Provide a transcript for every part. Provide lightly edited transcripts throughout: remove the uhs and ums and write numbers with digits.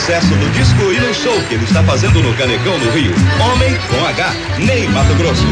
sucesso no disco e no show que ele está fazendo no Canecão, no Rio. Homem com H, Ney Mato Grosso.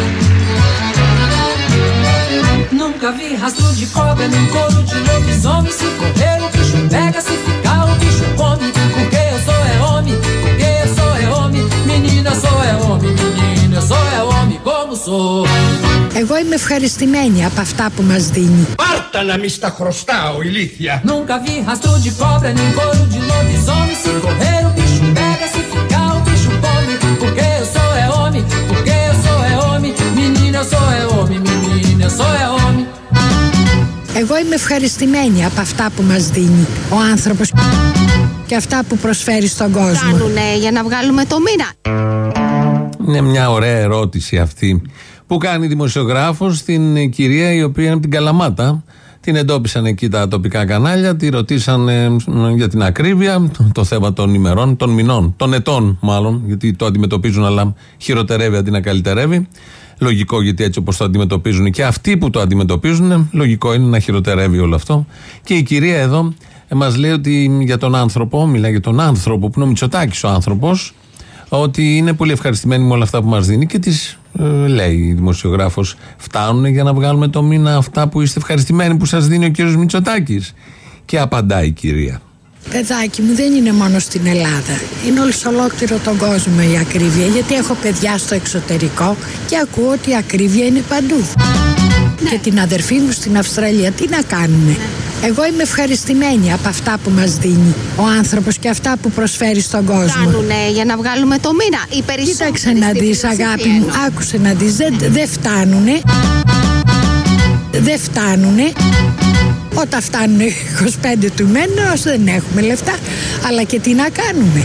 Nunca vi rastro de cobra nem couro de lobisomem. Se correr o bicho pega, se ficar o bicho come. Porque eu sou é homem, porque eu sou é homem. Menina sou é homem, menina sou é homem como sou. Εγώ είμαι ευχαριστημένη από αυτά που μας δίνει. Πάρτα να μη στα χρωστάω, ηλίθεια. Nunca vi rastro de cobra nem couro de lobisomem. Se correr o bicho pega, se ficar o bicho come. Porque eu sou é homem, porque eu sou é homem. Menina sou é homem, menina sou é homem. Εγώ είμαι ευχαριστημένη από αυτά που μας δίνει ο άνθρωπος και αυτά που προσφέρει στον κόσμο. Κάνουνε για να βγάλουμε το μήνα. Είναι μια ωραία ερώτηση αυτή που κάνει δημοσιογράφος στην κυρία η οποία είναι από την Καλαμάτα. Την εντόπισαν εκεί τα τοπικά κανάλια, τη ρωτήσαν για την ακρίβεια, το θέμα των ημερών, των μηνών, των ετών μάλλον, γιατί το αντιμετωπίζουν αλλά χειροτερεύει αντί να καλυτερεύει. Λογικό, γιατί έτσι όπως το αντιμετωπίζουν και αυτοί που το αντιμετωπίζουν, λογικό είναι να χειροτερεύει όλο αυτό. Και η κυρία εδώ μας λέει ότι για τον άνθρωπο, μιλάει για τον άνθρωπο που είναι ο Μητσοτάκης ο άνθρωπος, ότι είναι πολύ ευχαριστημένη με όλα αυτά που μας δίνει και της λέει η δημοσιογράφος, φτάνουν για να βγάλουμε το μήνα αυτά που είστε ευχαριστημένοι που σας δίνει ο κύριος Μητσοτάκης? Και απαντάει η κυρία. Παιδάκι μου, δεν είναι μόνο στην Ελλάδα. Είναι όλο σε ολόκληρο τον κόσμο η ακρίβεια. Γιατί έχω παιδιά στο εξωτερικό και ακούω ότι η ακρίβεια είναι παντού. Ναι. Και την αδερφή μου στην Αυστραλία, τι να κάνουμε? Ναι. Εγώ είμαι ευχαριστημένη από αυτά που μας δίνει ο άνθρωπος και αυτά που προσφέρει στον κόσμο. Κάνουνε για να βγάλουμε το μήνα. Οι περισσότεροι. Κοίταξε να δεις, αγάπη μου, άκουσε να δεις. Δεν φτάνουνε. Δεν φτάνουνε. Όταν φτάνουν 25 του μένως δεν έχουμε λεφτά, αλλά και τι να κάνουμε.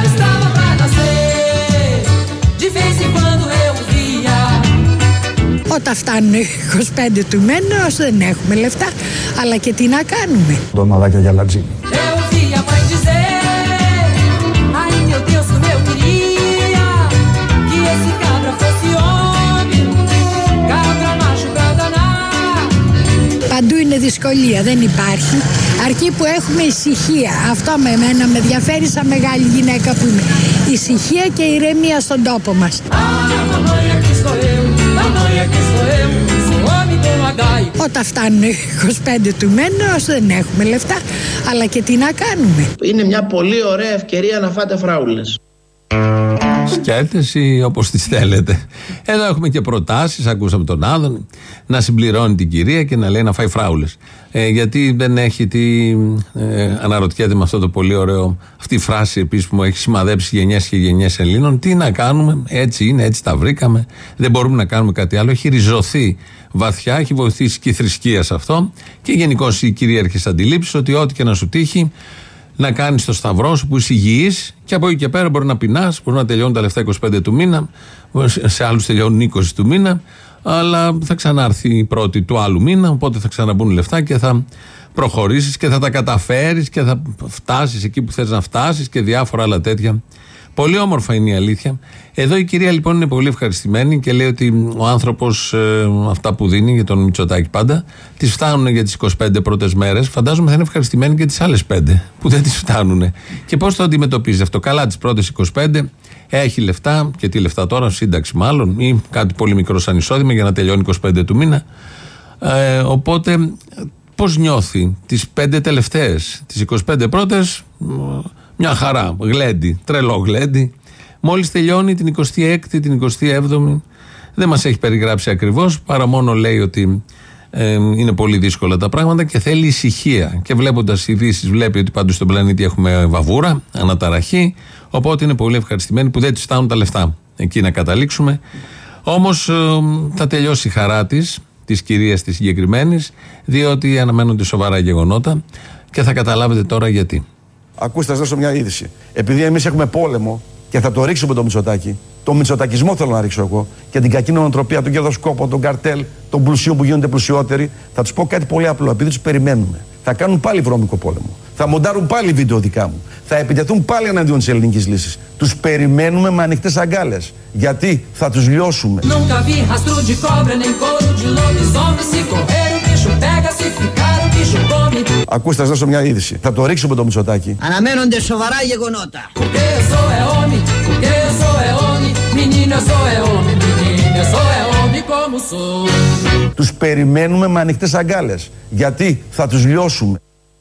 Όταν φτάνουν 25 του μένως δεν έχουμε λεφτά, αλλά και τι να κάνουμε. Ντοναδάκια για λατζίνι. Παντού είναι δυσκολία, δεν υπάρχει. Αρκεί που έχουμε ησυχία. Αυτό με εμένα με ενδιαφέρει σαν μεγάλη γυναίκα που είμαι. Ησυχία και ηρεμία στον τόπο μας. Όταν φτάνουν 25 του μένως δεν έχουμε λεφτά, αλλά και τι να κάνουμε. Είναι μια πολύ ωραία ευκαιρία να φάτε φράουλες. Σκέτες ή όπως τις θέλετε. Εδώ έχουμε και προτάσεις, ακούσαμε τον Άδωνη να συμπληρώνει την κυρία και να λέει να φάει φράουλες. Γιατί δεν έχει αναρωτιέται με αυτό το πολύ ωραίο, αυτή η φράση επίσης που μου έχει σημαδέψει γενιές και γενιές Ελλήνων. Τι να κάνουμε, έτσι είναι, έτσι τα βρήκαμε. Δεν μπορούμε να κάνουμε κάτι άλλο. Έχει ριζωθεί βαθιά, έχει βοηθήσει και η θρησκεία σε αυτό και γενικώς οι κυρίαρχες αντιλήψεις ότι ό,τι και να σου τύχει, να κάνεις το σταυρό σου που είσαι υγιής και από εκεί και πέρα μπορεί να πεινάς, μπορεί να τελειώνουν τα λεφτά 25 του μήνα, σε άλλους τελειώνουν 20 του μήνα, αλλά θα ξανάρθει η πρώτη του άλλου μήνα, οπότε θα ξαναμπούν λεφτά και θα προχωρήσεις και θα τα καταφέρεις και θα φτάσεις εκεί που θες να φτάσεις και διάφορα άλλα τέτοια. Πολύ όμορφα είναι η αλήθεια. Εδώ η κυρία λοιπόν είναι πολύ ευχαριστημένη και λέει ότι ο άνθρωπος αυτά που δίνει για τον Μητσοτάκη πάντα τις φτάνουν για τις 25 πρώτες μέρες. Φαντάζομαι θα είναι ευχαριστημένη και τις άλλες 5 που δεν τις φτάνουν. Και πώς το αντιμετωπίζει αυτό? Καλά, τις πρώτες 25 έχει λεφτά, και τι λεφτά τώρα, σύνταξη μάλλον ή κάτι πολύ μικρό σαν εισόδημα για να τελειώνει 25 του μήνα. Οπότε πώς νιώθει τις 5 τελευταίες, τις 25 πρώτες? Μια χαρά, γλέντι, τρελό γλέντι. Μόλις τελειώνει την 26η, την 27η, δεν μας έχει περιγράψει ακριβώς, παρά μόνο λέει ότι είναι πολύ δύσκολα τα πράγματα και θέλει ησυχία. Και βλέποντας ειδήσεις βλέπει ότι πάντως στον πλανήτη έχουμε βαβούρα, αναταραχή, οπότε είναι πολύ ευχαριστημένοι που δεν τους φτάνουν τα λεφτά. Εκεί να καταλήξουμε. Όμως θα τελειώσει η χαρά της κυρίας της συγκεκριμένης, διότι αναμένονται σοβαρά γεγονότα και θα καταλάβετε τώρα γιατί. Ακούστε, θα σας δώσω μια είδηση. Επειδή εμείς έχουμε πόλεμο και θα το ρίξουμε το Μητσοτάκη, τον μητσοτακισμό θέλω να ρίξω εγώ και την κακή νοοτροπία, τον κερδοσκόπο, τον καρτέλ, των πλουσίων που γίνονται πλουσιότεροι, θα τους πω κάτι πολύ απλό. Επειδή τους περιμένουμε, θα κάνουν πάλι βρώμικο πόλεμο. Θα μοντάρουν πάλι βίντεο δικά μου. Θα επιτεθούν πάλι εναντίον της ελληνικής λύσης. Τους περιμένουμε με ανοιχτές αγκάλες. Γιατί θα τους λιώσουμε. pega, se ficar o bicho come. Ακούστε, θα σας δώσω μια είδηση. Θα το ρίξουμε το Μητσοτάκη. Αναμένονται σοβαρά γεγονότα. Porque eu sou é homem, porque eu sou é homem. Menina, eu sou é homem, menina, eu sou é homem como sou. Τους περιμένουμε με ανοιχτές αγκάλες. Γιατί θα τους λιώσουμε.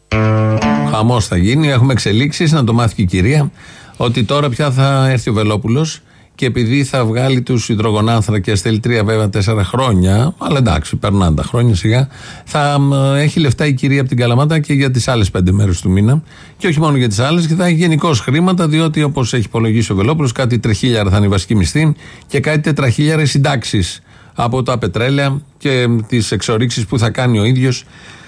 Χαμός θα γίνει, έχουμε εξελίξεις, να το μάθει και η κυρία, ότι τώρα πια θα έρθει ο Βελόπουλος και επειδή θα βγάλει τους υδρογονάνθρακες, θέλει 3 βέβαια 4 χρόνια, αλλά εντάξει, περνάνε τα χρόνια σιγά, θα έχει λεφτά η κυρία από την Καλαμάτα και για τις άλλες 5 μέρες του μήνα. Και όχι μόνο για τις άλλες, και θα έχει γενικώς χρήματα, διότι όπως έχει υπολογίσει ο Βελόπουλος, κάτι 3.000 θα είναι η βασική μισθή και κάτι 4.000 συντάξεις από τα πετρέλαια και τις εξορίξεις που θα κάνει ο ίδιος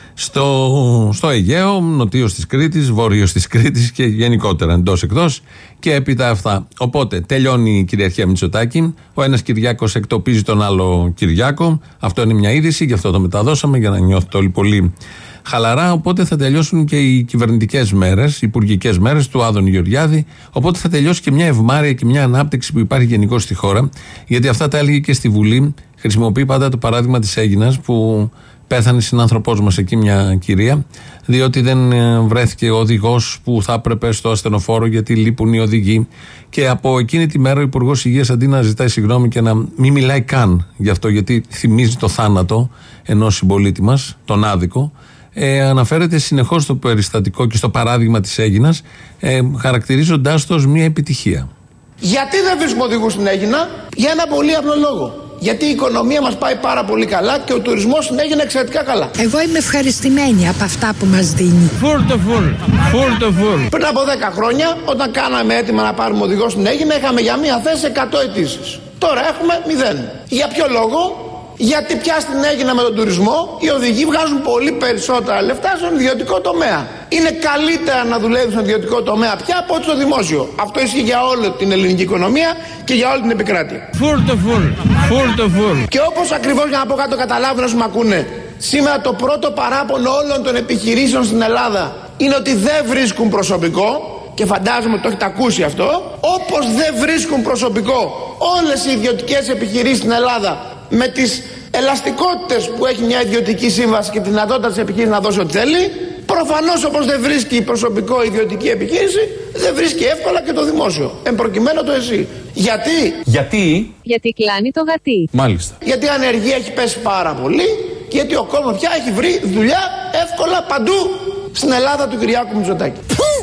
στο Αιγαίο, νοτίος της Κρήτης, βόρειος της Κρήτης και γενικότερα εντός εκτός και έπειτα αυτά. Οπότε τελειώνει η κυριαρχία Μητσοτάκη. Ο ένας Κυριάκος εκτοπίζει τον άλλο Κυριάκο. Αυτό είναι μια είδηση, γι' αυτό το μεταδώσαμε, για να νιώθετε όλοι πολύ χαλαρά. Οπότε θα τελειώσουν και οι κυβερνητικές μέρες, οι υπουργικές μέρες του Άδωνη Γεωργιάδη. Οπότε θα τελειώσει και μια ευμάρεια και μια ανάπτυξη που υπάρχει γενικώς στη χώρα. Γιατί αυτά τα έλεγε και στη Βουλή. Χρησιμοποιεί πάντα το παράδειγμα της Αίγινας που πέθανε συνάνθρωπός μας εκεί μια κυρία, διότι δεν βρέθηκε ο οδηγός που θα έπρεπε στο ασθενοφόρο γιατί λείπουν οι οδηγοί. Και από εκείνη τη μέρα ο Υπουργός Υγείας, αντί να ζητάει συγγνώμη και να μην μιλάει καν γι' αυτό, γιατί θυμίζει το θάνατο ενός συμπολίτη μας, τον άδικο, αναφέρεται συνεχώς στο περιστατικό και στο παράδειγμα της Αίγινας, χαρακτηρίζοντάς το ως μια επιτυχία. Γιατί δεν βρίσκουμε οδηγούς στην Αίγινα? Για ένα πολύ απλό λόγο. Γιατί η οικονομία μας πάει πάρα πολύ καλά και ο τουρισμός στην Αίγινα εξαιρετικά καλά. Εγώ είμαι ευχαριστημένη από αυτά που μας δίνει. Full. Πριν από 10 χρόνια, όταν κάναμε έτοιμα να πάρουμε οδηγό στην Αίγινα, είχαμε για μία θέση 100 αιτήσεις. Τώρα έχουμε 0. Για ποιο λόγο? Γιατί πια στην Αίγινα με τον τουρισμό οι οδηγοί βγάζουν πολύ περισσότερα λεφτά στον ιδιωτικό τομέα. Είναι καλύτερα να δουλεύει στον ιδιωτικό τομέα πια από ό,τι στο δημόσιο. Αυτό ισχύει για όλη την ελληνική οικονομία και για όλη την επικράτεια. Full. Και όπως ακριβώς, για να πω κάτω, καταλάβουν όσοι με ακούνε, σήμερα το πρώτο παράπονο όλων των επιχειρήσεων στην Ελλάδα είναι ότι δεν βρίσκουν προσωπικό. Και φαντάζομαι ότι το έχετε ακούσει αυτό. Όπως δεν βρίσκουν προσωπικό όλες οι ιδιωτικές επιχειρήσεις στην Ελλάδα, με τις ελαστικότητες που έχει μια ιδιωτική σύμβαση και τη δυνατότητα της επιχείρησης να δώσει ό,τι θέλει, προφανώς όπως δεν βρίσκει προσωπικό η ιδιωτική επιχείρηση, δεν βρίσκει εύκολα και το δημόσιο. Εν προκειμένου το εσύ. Γιατί κλάνει το γατί. Μάλιστα. Γιατί η ανεργία έχει πέσει πάρα πολύ και γιατί ο κόσμος πια έχει βρει δουλειά εύκολα παντού στην Ελλάδα του Κυριάκου Μητσοτάκη.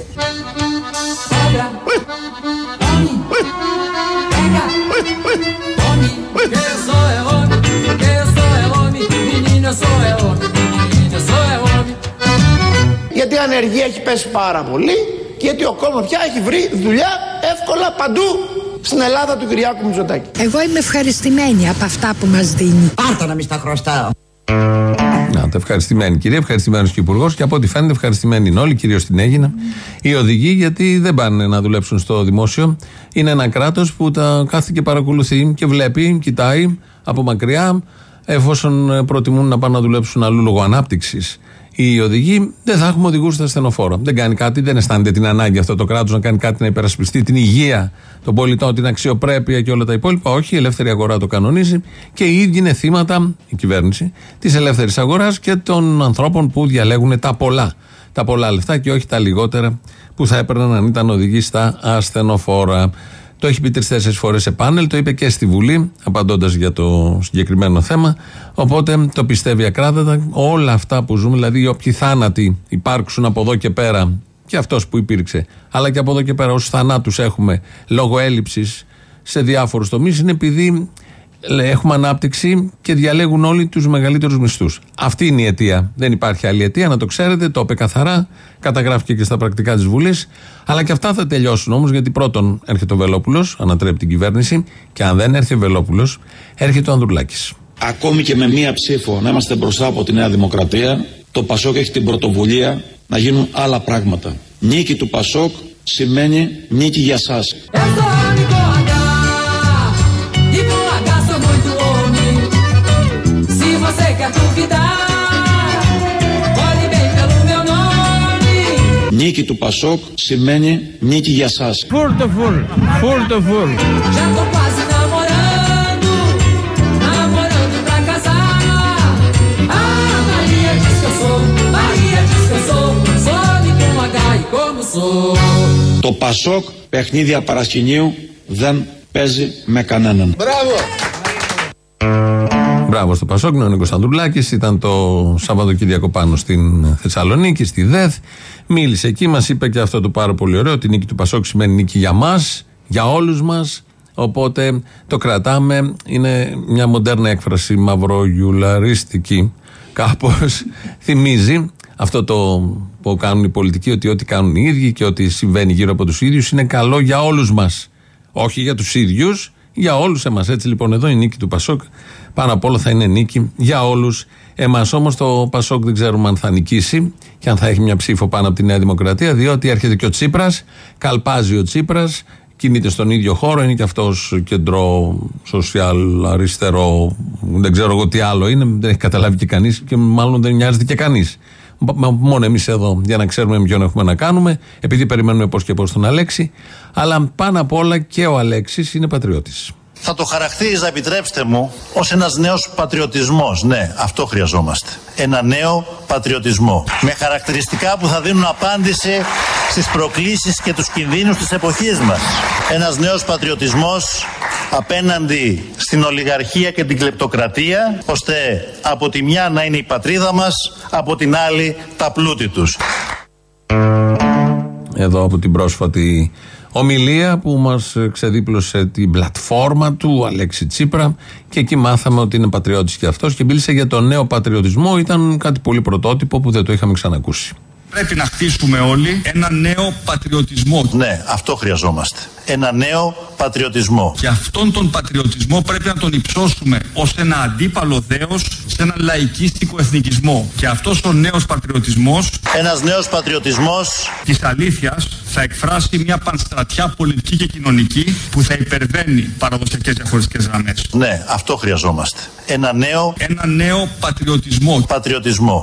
Γιατί η ανεργία έχει πέσει πάρα πολύ και γιατί ο κόσμος πια έχει βρει δουλειά εύκολα παντού στην Ελλάδα του Κυριάκου Μητσοτάκη. Εγώ είμαι ευχαριστημένη από αυτά που μας δίνει. Πάρτα να μην στα χρωστάω. Να, ευχαριστημένη κυρία, ευχαριστημένος και υπουργός, και από ό,τι φαίνεται ευχαριστημένοι είναι όλοι, κυρίως στην Αίγινα. Οι οδηγοί, γιατί δεν πάνε να δουλέψουν στο δημόσιο. Είναι ένα κράτος που τα κάθεται και παρακολουθεί και βλέπει, κοιτάει από μακριά, εφόσον προτιμούν να πάνε να δουλέψουν αλλού λόγω ανάπτυξης. Οι οδηγοί, δεν θα έχουμε οδηγούς στα ασθενοφόρα. Δεν κάνει κάτι, δεν αισθάνεται την ανάγκη αυτό το κράτος να κάνει κάτι να υπερασπιστεί την υγεία των πολιτών, την αξιοπρέπεια και όλα τα υπόλοιπα. Όχι, η ελεύθερη αγορά το κανονίζει και οι ίδιοι είναι θύματα, η κυβέρνηση, της ελεύθερης αγοράς και των ανθρώπων που διαλέγουν τα πολλά λεφτά και όχι τα λιγότερα που θα έπαιρναν αν ήταν οδηγοί στα ασθενοφόρα. Το έχει πει 3-4 φορές σε πάνελ, το είπε και στη Βουλή, απαντώντας για το συγκεκριμένο θέμα. Οπότε το πιστεύει ακράδαντα. Όλα αυτά που ζούμε, δηλαδή όποιοι θάνατοι υπάρξουν από εδώ και πέρα, και αυτός που υπήρξε, αλλά και από εδώ και πέρα όσους θανάτους έχουμε λόγω έλλειψης σε διάφορους τομείς, είναι επειδή έχουμε ανάπτυξη και διαλέγουν όλοι τους μεγαλύτερους μισθούς. Αυτή είναι η αιτία. Δεν υπάρχει άλλη αιτία, να το ξέρετε. Το είπε καθαρά, καταγράφηκε και στα πρακτικά της Βουλής. Αλλά και αυτά θα τελειώσουν όμως, γιατί πρώτον έρχεται ο Βελόπουλος, ανατρέπει την κυβέρνηση, και αν δεν έρθει ο Βελόπουλος, έρχεται ο Ανδρουλάκης. Ακόμη και με μία ψήφο να είμαστε μπροστά από τη Νέα Δημοκρατία, το Πασόκ έχει την πρωτοβουλία να γίνουν άλλα πράγματα. Νίκη του Πασόκ σημαίνει νίκη για σας. Νίκη του Πασόκ σημαίνει νίκη για σας. Το Πασόκ παιχνίδια παρασκηνίου δεν παίζει με κανέναν. Μπράβο στο Πασόκ, ο Νίκος Ανδρουλάκης. Ήταν το Σαββατοκύριακο πάνω στην Θεσσαλονίκη, στη ΔΕΘ. Μίλησε εκεί, μας είπε και αυτό το πάρα πολύ ωραίο. Ότι η νίκη του Πασόκ σημαίνει νίκη για μας, για όλους μας. Οπότε το κρατάμε. Είναι μια μοντέρνα έκφραση, μαυρογιουλαριστική. Κάπως θυμίζει αυτό το που κάνουν οι πολιτικοί, ότι ό,τι κάνουν οι ίδιοι και ό,τι συμβαίνει γύρω από τους ίδιους είναι καλό για όλους μας. Όχι για τους ίδιους, για όλους εμάς. Έτσι λοιπόν εδώ η νίκη του Πασόκ πάνω απ' όλα θα είναι νίκη για όλους εμάς. Όμως το Πασόκ δεν ξέρουμε αν θα νικήσει και αν θα έχει μια ψήφο πάνω από τη Νέα Δημοκρατία, διότι έρχεται και ο Τσίπρας, καλπάζει ο Τσίπρας, κινείται στον ίδιο χώρο, είναι και αυτός κεντρό, σοσιαλ, αριστερό, δεν ξέρω εγώ τι άλλο είναι, δεν έχει καταλάβει και κανείς και μάλλον δεν νοιάζεται και κανείς. Μόνο εμείς εδώ για να ξέρουμε με ποιον έχουμε να κάνουμε, επειδή περιμένουμε πώς και πώς τον Αλέξη, αλλά πάνω απ' όλα και ο Αλέξης είναι πατριώτης. Θα το χαρακτήριζα, επιτρέψτε μου, ως ένας νέος πατριωτισμός. Ναι, αυτό χρειαζόμαστε. Ένα νέο πατριωτισμό. Με χαρακτηριστικά που θα δίνουν απάντηση στις προκλήσεις και τους κινδύνους της εποχής μας. Ένας νέος πατριωτισμός απέναντι στην ολιγαρχία και την κλεπτοκρατία, ώστε από τη μια να είναι η πατρίδα μας, από την άλλη τα πλούτη τους. Εδώ από την πρόσφατη ομιλία που μας ξεδίπλωσε την πλατφόρμα του Αλέξη Τσίπρα και εκεί μάθαμε ότι είναι πατριώτης και αυτός και μίλησε για το νέο πατριωτισμό. Ήταν κάτι πολύ πρωτότυπο που δεν το είχαμε ξανακούσει. Πρέπει να χτίσουμε όλοι ένα νέο πατριωτισμό. Ναι, αυτό χρειαζόμαστε. Ένα νέο πατριωτισμό. Και αυτόν τον πατριωτισμό πρέπει να τον υψώσουμε ως ένα αντίπαλο δέος σε έναν λαϊκίστικο εθνικισμό. Και αυτός ο νέος πατριωτισμός, ένας νέος πατριωτισμός της αλήθειας, θα εκφράσει μια πανστρατιά πολιτική και κοινωνική που θα υπερβαίνει παραδοσιακές διαχωριστικές γραμμές. Ναι, αυτό χρειαζόμαστε. Ένα νέο πατριωτισμό. Πατριωτισμό.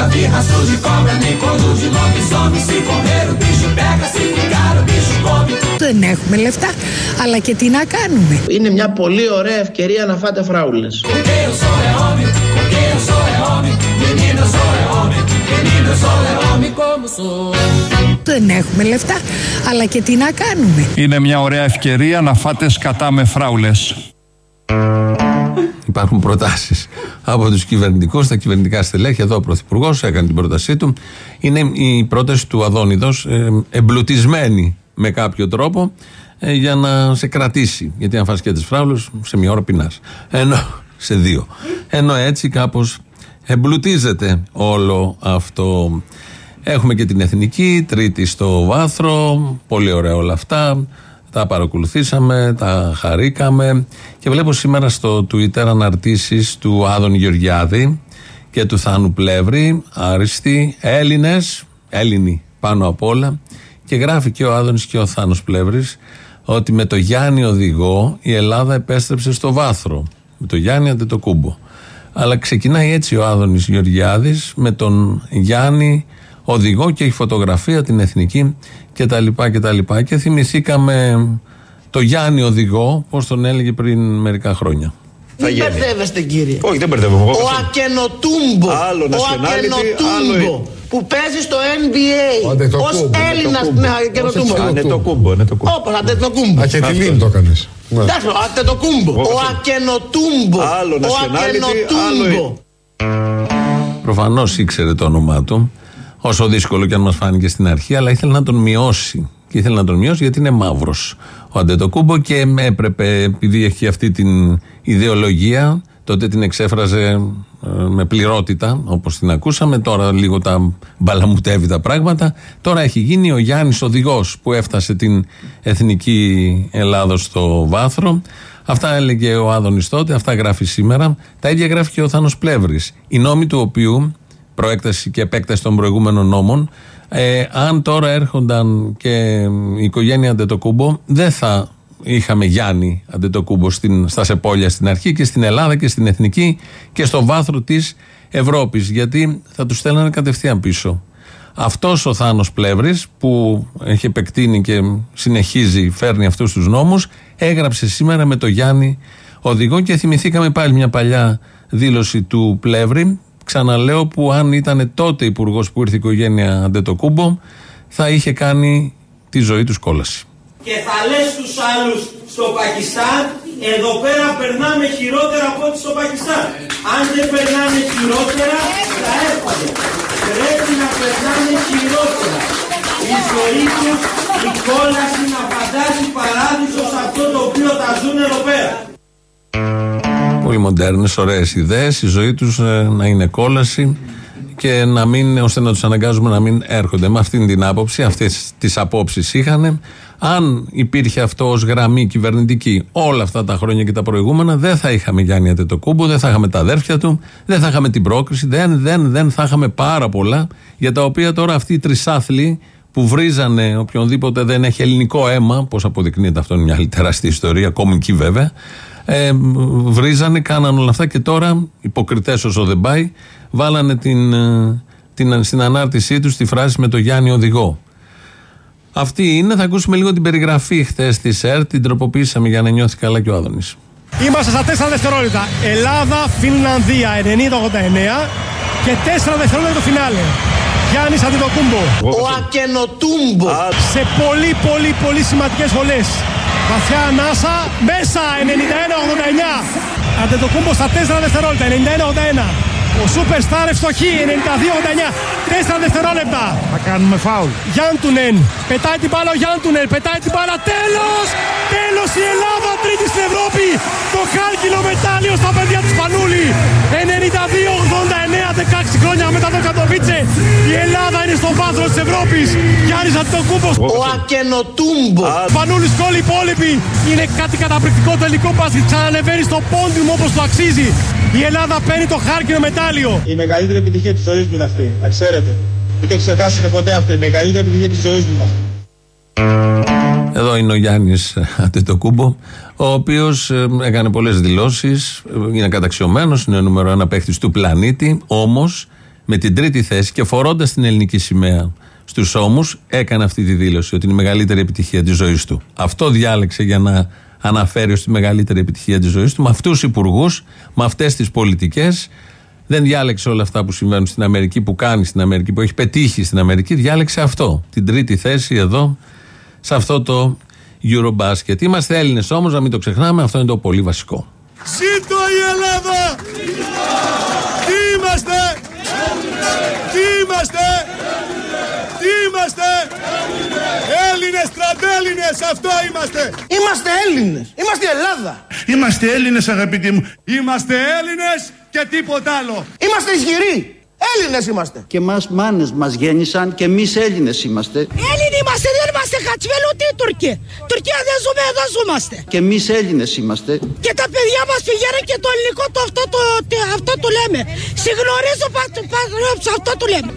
Δεν έχουμε λεφτά, αλλά και τι να κάνουμε. Είναι μια πολύ ωραία ευκαιρία να φάτε φράουλες. Δεν έχουμε λεφτά, αλλά και τι να κάνουμε. Είναι μια ωραία ευκαιρία να φάτε σκατά με φράουλες. Υπάρχουν προτάσεις από τους κυβερνητικούς, τα κυβερνητικά στελέχη. Εδώ ο Πρωθυπουργός έκανε την πρότασή του. Είναι η πρόταση του Αδόνιδος, εμπλουτισμένη με κάποιο τρόπο για να σε κρατήσει. Γιατί αν φας και τις φράουλες, σε μια ώρα πεινάς. Ενώ σε 2. Ενώ έτσι κάπως εμπλουτίζεται όλο αυτό. Έχουμε και την Εθνική, Τρίτη στο βάθρο. Πολύ ωραία όλα αυτά. Τα παρακολουθήσαμε, τα χαρήκαμε και βλέπω σήμερα στο Twitter αναρτήσεις του Άδωνη Γεωργιάδη και του Θάνου Πλεύρη, άριστοι, Έλληνοι πάνω απ' όλα, και γράφει και ο Άδωνης και ο Θάνος Πλεύρης ότι με το Γιάννη οδηγό η Ελλάδα επέστρεψε στο βάθρο, με το Γιάννη Αντετοκούμπο. Αλλά ξεκινάει έτσι ο Άδωνης Γεωργιάδης με τον Γιάννη οδηγό και η φωτογραφία την Εθνική κτλ. Και θυμηθήκαμε το Γιάννη οδηγό, πώς τον έλεγε πριν μερικά χρόνια. Μην μπερδεύεστε, κύριε. Όχι, δεν μπερδεύομαι. Ο Ακενοτούμπο. Που παίζει στο NBA. Ως Έλληνας. Ναι, Ακενοτούμπο. Όπως Αντετοκούμπο. Ακετιλίν το έκανες. Εντάξει, Αντετοκούμπο. Ο Ακενοτούμπο. Ο Ακενοτούμπο. Προφανώς ήξερε το όνομά του, όσο δύσκολο και αν μας φάνηκε στην αρχή, αλλά ήθελε να τον μειώσει. Και ήθελε να τον μειώσει γιατί είναι μαύρος ο Αντετοκούμπο και έπρεπε, επειδή έχει αυτή την ιδεολογία, τότε την εξέφραζε με πληρότητα, όπως την ακούσαμε. Τώρα λίγο τα μπαλαμουτεύει τα πράγματα. Τώρα έχει γίνει ο Γιάννης οδηγός που έφτασε την Εθνική Ελλάδος στο βάθρο. Αυτά έλεγε ο Άδωνης τότε, αυτά γράφει σήμερα. Τα ίδια γράφει και ο Θάνος Πλεύρης. Οι νόμοι του οποίου, προέκταση και επέκταση των προηγούμενων νόμων, αν τώρα έρχονταν και η οικογένεια Αντετοκούμπο, δεν θα είχαμε Γιάννη Αντετοκούμπο στα Σεπόλια στην αρχή και στην Ελλάδα και στην Εθνική και στο βάθρο της Ευρώπης, γιατί θα τους στέλνανε κατευθείαν πίσω. Αυτός ο Θάνος Πλεύρης που έχει επεκτείνει και συνεχίζει, φέρνει αυτούς τους νόμους, έγραψε σήμερα με το Γιάννη οδηγό και θυμηθήκαμε πάλι μια παλιά δήλωση του Πλεύρη, ξαναλέω, που αν ήταν τότε υπουργός που ήρθε η οικογένεια Αντετοκούμπο, θα είχε κάνει τη ζωή τους κόλαση. Και θα λες τους άλλους στο Πακιστάν, εδώ πέρα περνάμε χειρότερα από ό,τι στο Πακιστάν. Αν δεν περνάμε χειρότερα, θα έρχονται. Πρέπει να περνάμε χειρότερα. Η ζωή τους, η κόλαση να φαντάζει παράδεισο σε αυτό το οποίο τα ζουν εδώ πέρα. Πολύ μοντέρνες, ωραίες ιδέες, η ζωή τους να είναι κόλαση και να μην, ώστε να τους αναγκάζουμε να μην έρχονται. Με αυτήν την άποψη, αυτές τις απόψεις είχαν. Αν υπήρχε αυτό ως γραμμή κυβερνητική όλα αυτά τα χρόνια και τα προηγούμενα, δεν θα είχαμε Γιάννη Αντετοκούμπο, δεν θα είχαμε τα αδέρφια του, δεν θα είχαμε την πρόκριση, δεν θα είχαμε πάρα πολλά, για τα οποία τώρα αυτοί οι τρισάθλοι που βρίζανε οποιονδήποτε δεν έχει ελληνικό αίμα, πώς αποδεικνύεται, αυτό είναι μια άλλη τεράστια ιστορία, κομική βέβαια, βρίζανε, κάναν όλα αυτά και τώρα, υποκριτές όσο δεν πάει, βάλανε στην ανάρτησή τους τη φράση με το Γιάννη οδηγό. Αυτή είναι, θα ακούσουμε λίγο την περιγραφή χθες της ΕΡΤ, την τροποποίησαμε για να νιώθει καλά και ο Άδωνης. Είμαστε στα 4 δευτερόλεπτα. Ελλάδα-Φινλανδία 90-89 και 4 δευτερόλεπτα το φινάλε. Γιάννης Αντετοκούμπο. Ο Ακενοτούμπο. Σε πολύ σημαντικές βολές. Βαθιά ανάσα, μέσα 91-89. Αντετοκούμπο στα 4 δευτερόλεπτα, 91-81. Ο Σούπερστάρ ευστοχή, 92-89. 4 δευτερόλεπτα. Θα κάνουμε φάουλ. Γιάντουνεν. Πετάει την μπάλα ο Γιάντουνεν. Πετάει την μπάλα. Τέλος! Τέλος η Ελλάδα τρίτη στην Ευρώπη. Το χάλκινο μετάλλιο στα παιδιά της Πανούλη. 92-89, 16 χρόνια μετά το Κατοβίτσε. Η Ελλάδα είναι στο βάθρο της Ευρώπης. Γιάννης Αντετοκούμπος. Ο Ακενοτούμπο. Πανούλης κόλλη υπόλοιπη. Είναι κάτι καταπληκτικό τελικό μπάσκετ. Ξανανεβαίνει στο πόντιουμ όπως το αξίζει. Η Ελλάδα παίρνει το χάλκινο μετάλλιο. Η μεγαλύτερη επιτυχία της ζωής μου είναι αυτή. Να ξέρετε. Μην το ξεχάσετε ποτέ αυτή. Η μεγαλύτερη επιτυχία της ζωής μου είναι αυτή. Εδώ είναι ο Γιάννης Αντετοκούμπο, ο οποίος έκανε πολλές δηλώσεις, είναι καταξιωμένος, είναι ο νούμερο 1 παίκτης του πλανήτη, όμως με την τρίτη θέση και φορώντας την ελληνική σημαία στους ώμους, έκανε αυτή τη δήλωση ότι είναι η μεγαλύτερη επιτυχία της ζωής του. Αυτό διάλεξε για να αναφέρει ως τη μεγαλύτερη επιτυχία της ζωής του, με αυτούς τους υπουργούς, με αυτές τις πολιτικές. Δεν διάλεξε όλα αυτά που συμβαίνουν στην Αμερική, που κάνει στην Αμερική, που έχει πετύχει στην Αμερική. Διάλεξε αυτό, την τρίτη θέση εδώ, σε αυτό το Eurobasket. Είμαστε Έλληνες όμως, να μην το ξεχνάμε, αυτό είναι το πολύ βασικό. Ζήτω η Ελλάδα! Τι είμαστε! Τι είμαστε! Τι είμαστε! Έλληνες, τραντέλληνες, αυτό είμαστε! Είμαστε Έλληνες! Είμαστε Ελλάδα! Είμαστε Έλληνες, αγαπητοί μου! Είμαστε Έλληνες και τίποτα άλλο! Είμαστε ισχυροί! Έλληνες είμαστε! Και μας μάνες μας γέννησαν και εμείς Έλληνες είμαστε. Έλληνοι είμαστε, δεν είμαστε Χατσβέλ ούτε Τουρκία. Τουρκία δεν ζούμε, εδώ ζούμαστε. Και εμείς Έλληνες είμαστε. Και τα παιδιά μας πηγαίνουν και το ελληνικό αυτό το λέμε. Συγνωρίζω αυτό το λέμε.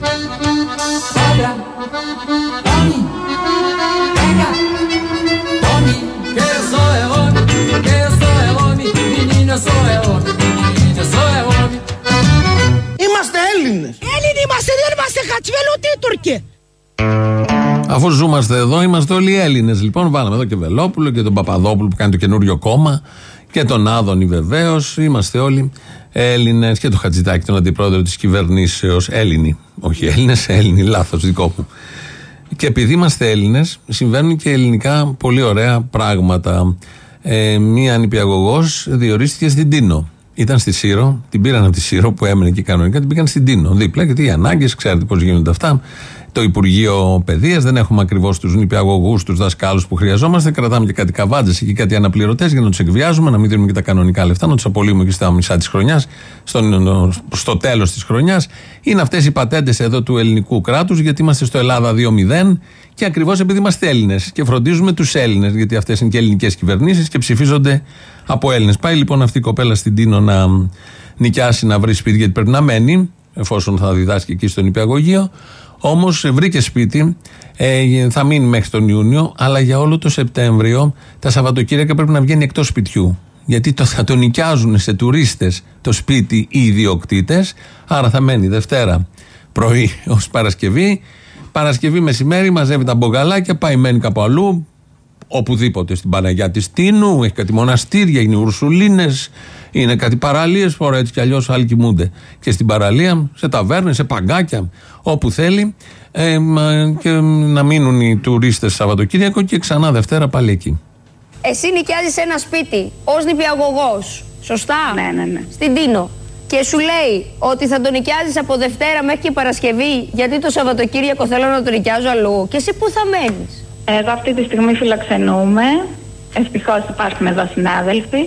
Είμαστε Έλληνες. Έλληνοι είμαστε, δεν είμαστε Χατσβέλ ούτε Τουρκία. Αφού ζούμαστε εδώ, είμαστε όλοι Έλληνες. Λοιπόν, βάλαμε εδώ και Βελόπουλο και τον Παπαδόπουλο που κάνει το καινούριο κόμμα και τον Άδωνη βεβαίως. Είμαστε όλοι Έλληνες και το Χατζητάκη, τον αντιπρόεδρο της κυβερνήσεως. Έλληνοι. Όχι Έλληνες, Έλληνοι, λάθος δικό μου. Και επειδή είμαστε Έλληνες, συμβαίνουν και ελληνικά πολύ ωραία πράγματα. Μία νηπιαγωγός διορίστηκε στην Τίνο. Ήταν στη Σύρο, την πήραν από τη Σύρο που έμενε εκεί κανονικά, την πήγαν στην Τίνο δίπλα, γιατί οι ανάγκες, ξέρετε πώς γίνονται αυτά. Το Υπουργείο Παιδείας, δεν έχουμε ακριβώς τους νηπιαγωγούς, τους δασκάλους που χρειαζόμαστε. Κρατάμε και κάτι καβάντζες εκεί, κάτι αναπληρωτές για να τους εκβιάζουμε, να μην δίνουμε και τα κανονικά λεφτά, να τους απολύουμε και στα μισά της χρονιάς, στο τέλος της χρονιάς. Είναι αυτές οι πατέντες εδώ του ελληνικού κράτους, γιατί είμαστε στο Ελλάδα 2-0 και ακριβώς επειδή είμαστε Έλληνες και φροντίζουμε τους Έλληνες, γιατί αυτές είναι και ελληνικές κυβερνήσεις και ψηφίζονται από Έλληνες. Πάει λοιπόν αυτή η κοπέλα στην Τίνο να νοικιάσει, να βρει σπίτι, γιατί πρέπει να μένει, εφόσον θα διδάσκει εκεί στο νηπιαγωγείο. Όμως βρήκε σπίτι, θα μείνει μέχρι τον Ιούνιο, αλλά για όλο το Σεπτέμβριο τα Σαββατοκύριακα πρέπει να βγαίνει εκτός σπιτιού. Γιατί θα το νοικιάζουν σε τουρίστες το σπίτι οι ιδιοκτήτες, άρα θα μένει Δευτέρα πρωί ως Παρασκευή. Παρασκευή μεσημέρι μαζεύει τα μπογαλάκια, πάει μένει κάπου αλλού, οπουδήποτε, στην Παναγιά της Τίνου, έχει κάτι μοναστήρια, είναι Ουρσουλίνες, είναι κάτι παραλίες, φορά έτσι κι αλλιώς άλλοι κοιμούνται. Και στην παραλία, σε ταβέρνες, σε παγκάκια, όπου θέλει. Και να μείνουν οι τουρίστες Σαββατοκύριακο και ξανά Δευτέρα πάλι εκεί. Εσύ νοικιάζεις ένα σπίτι ως νηπιαγωγός, σωστά? Ναι. Στην Τίνο. Και σου λέει ότι θα τον νοικιάζεις από Δευτέρα μέχρι και Παρασκευή, γιατί το Σαββατοκύριακο θέλω να τον νοικιάζω αλλού. Και εσύ πού θα μένεις? Εγώ αυτή τη στιγμή φιλοξενούμε. Ευτυχώς υπάρχουν εδώ συνάδελφοι.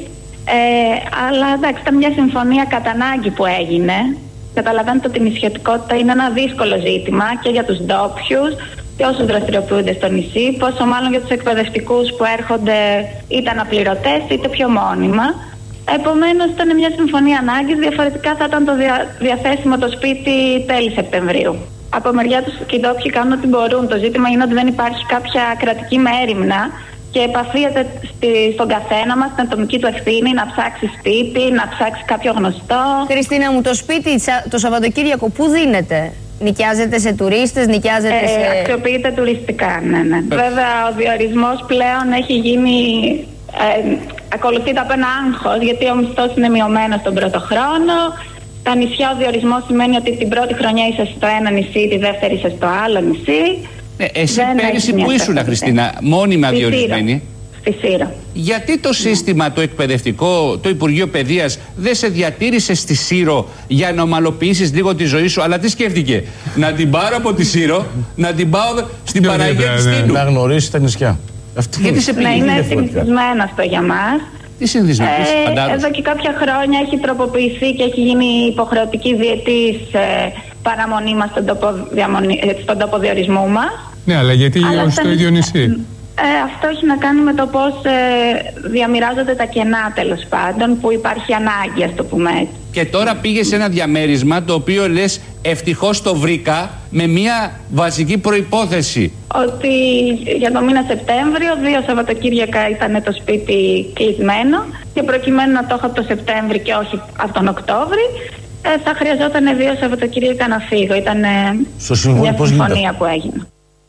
Αλλά εντάξει, ήταν μια συμφωνία κατά ανάγκη που έγινε. Καταλαβαίνετε ότι η νησιωτικότητα είναι ένα δύσκολο ζήτημα και για τους ντόπιους και όσους δραστηριοποιούνται στο νησί, πόσο μάλλον για τους εκπαιδευτικούς που έρχονται είτε αναπληρωτές είτε πιο μόνιμα. Επομένως ήταν μια συμφωνία ανάγκης, διαφορετικά θα ήταν το διαθέσιμο το σπίτι τέλη Σεπτεμβρίου. Από μεριά τους και οι ντόπιοι κάνουν ό,τι μπορούν. Το ζήτημα είναι ότι δεν υπάρχει κάποια κρατική μέριμνα και επαφίεται στον καθένα μας την ατομική του ευθύνη να ψάξει σπίτι, να ψάξει κάποιο γνωστό. Χριστίνα μου, το σπίτι το Σαββατοκύριακο πού δίνεται? Νοικιάζεται σε τουρίστες, νοικιάζεται σε... Αξιοποιείται τουριστικά, ναι. Βέβαια ο διορισμός πλέον έχει γίνει... ακολουθείται από ένα άγχος, γιατί ο μισθός είναι μειωμένος τον πρώτο χρόνο. Τα νησιά ο διορισμός σημαίνει ότι την πρώτη χρονιά είσαι στο ένα νησί, τη δεύτερη είσαι στο άλλο νησί. Εσύ πέρυσι που ήσουν, Χριστίνα, μόνιμα διορισμένη. Στη Σύρο. Γιατί το σύστημα, το εκπαιδευτικό, το Υπουργείο Παιδείας δεν σε διατήρησε στη Σύρο για να ομαλοποιήσεις λίγο τη ζωή σου? Αλλά τι σκέφτηκε? Να την πάρω από τη Σύρο, να την πάω στην Παναγία της Τίνου. Να γνωρίσει τα νησιά. Γιατί σε πήγε? Είναι συνηθισμένο αυτό για μας. Τι συνηθισμένο? Εδώ και κάποια χρόνια έχει τροποποιηθεί και έχει γίνει υποχρεωτική διετής παραμονή μας στον τόπο διορισμού μας. Ναι, αλλά γιατί στο ίδιο νησί? Αυτό έχει να κάνει με το πώς διαμοιράζονται τα κενά, τέλος πάντων, που υπάρχει ανάγκη, ας το πούμε έτσι. Και τώρα πήγε σε ένα διαμέρισμα το οποίο λες ευτυχώς το βρήκα με μια βασική προϋπόθεση. Ότι για το μήνα Σεπτέμβριο 2 Σαββατοκύριακα ήταν το σπίτι κλεισμένο και προκειμένου να το έχω από το Σεπτέμβρη και όχι από τον Οκτώβρη, θα χρειαζόταν 2 Σαββατοκύριακα να φύγω. Ήταν μια συμφωνία που έγινε.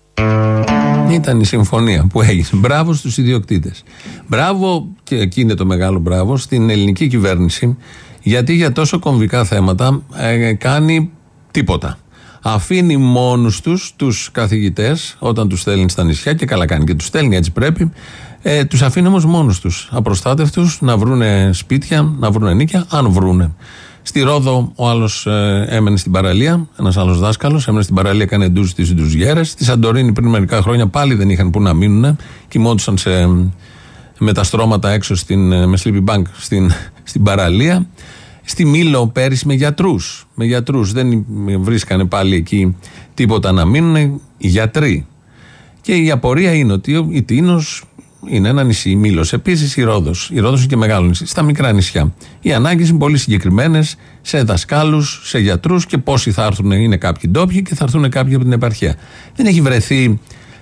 Ήταν η συμφωνία που έγινε. Μπράβο στους ιδιοκτήτες. Μπράβο, και εκεί είναι το μεγάλο μπράβο, στην ελληνική κυβέρνηση, γιατί για τόσο κομβικά θέματα κάνει τίποτα. Αφήνει μόνους τους καθηγητές όταν τους στέλνει στα νησιά, και καλά κάνει και τους στέλνει, έτσι πρέπει. Τους αφήνει όμως μόνους τους, απροστάτευτους, να βρούνε σπίτια, να βρούνε νίκια, αν βρούνε. Στη Ρόδο ο άλλος έμενε στην παραλία, ένας άλλος δάσκαλος έμενε στην παραλία, έκανε ντουζ στις ντουζιέρες. Στη Σαντορίνη πριν μερικά χρόνια πάλι δεν είχαν που να μείνουν, κοιμόντουσαν με τα στρώματα έξω με sleeping bag στην παραλία. Στη Μήλο πέρυσι με γιατρούς. Δεν βρίσκανε πάλι εκεί τίποτα να μείνουν οι γιατροί. Και η απορία είναι ότι η Τίνος είναι ένα νησί, η Μήλος επίσης, η Ρόδος. Η Ρόδος είναι και μεγάλο νησί, στα μικρά νησιά. Οι ανάγκες είναι πολύ συγκεκριμένες σε δασκάλους, σε γιατρούς, και πόσοι θα έρθουν, είναι κάποιοι ντόπιοι και θα έρθουν κάποιοι από την επαρχία. Δεν έχει βρεθεί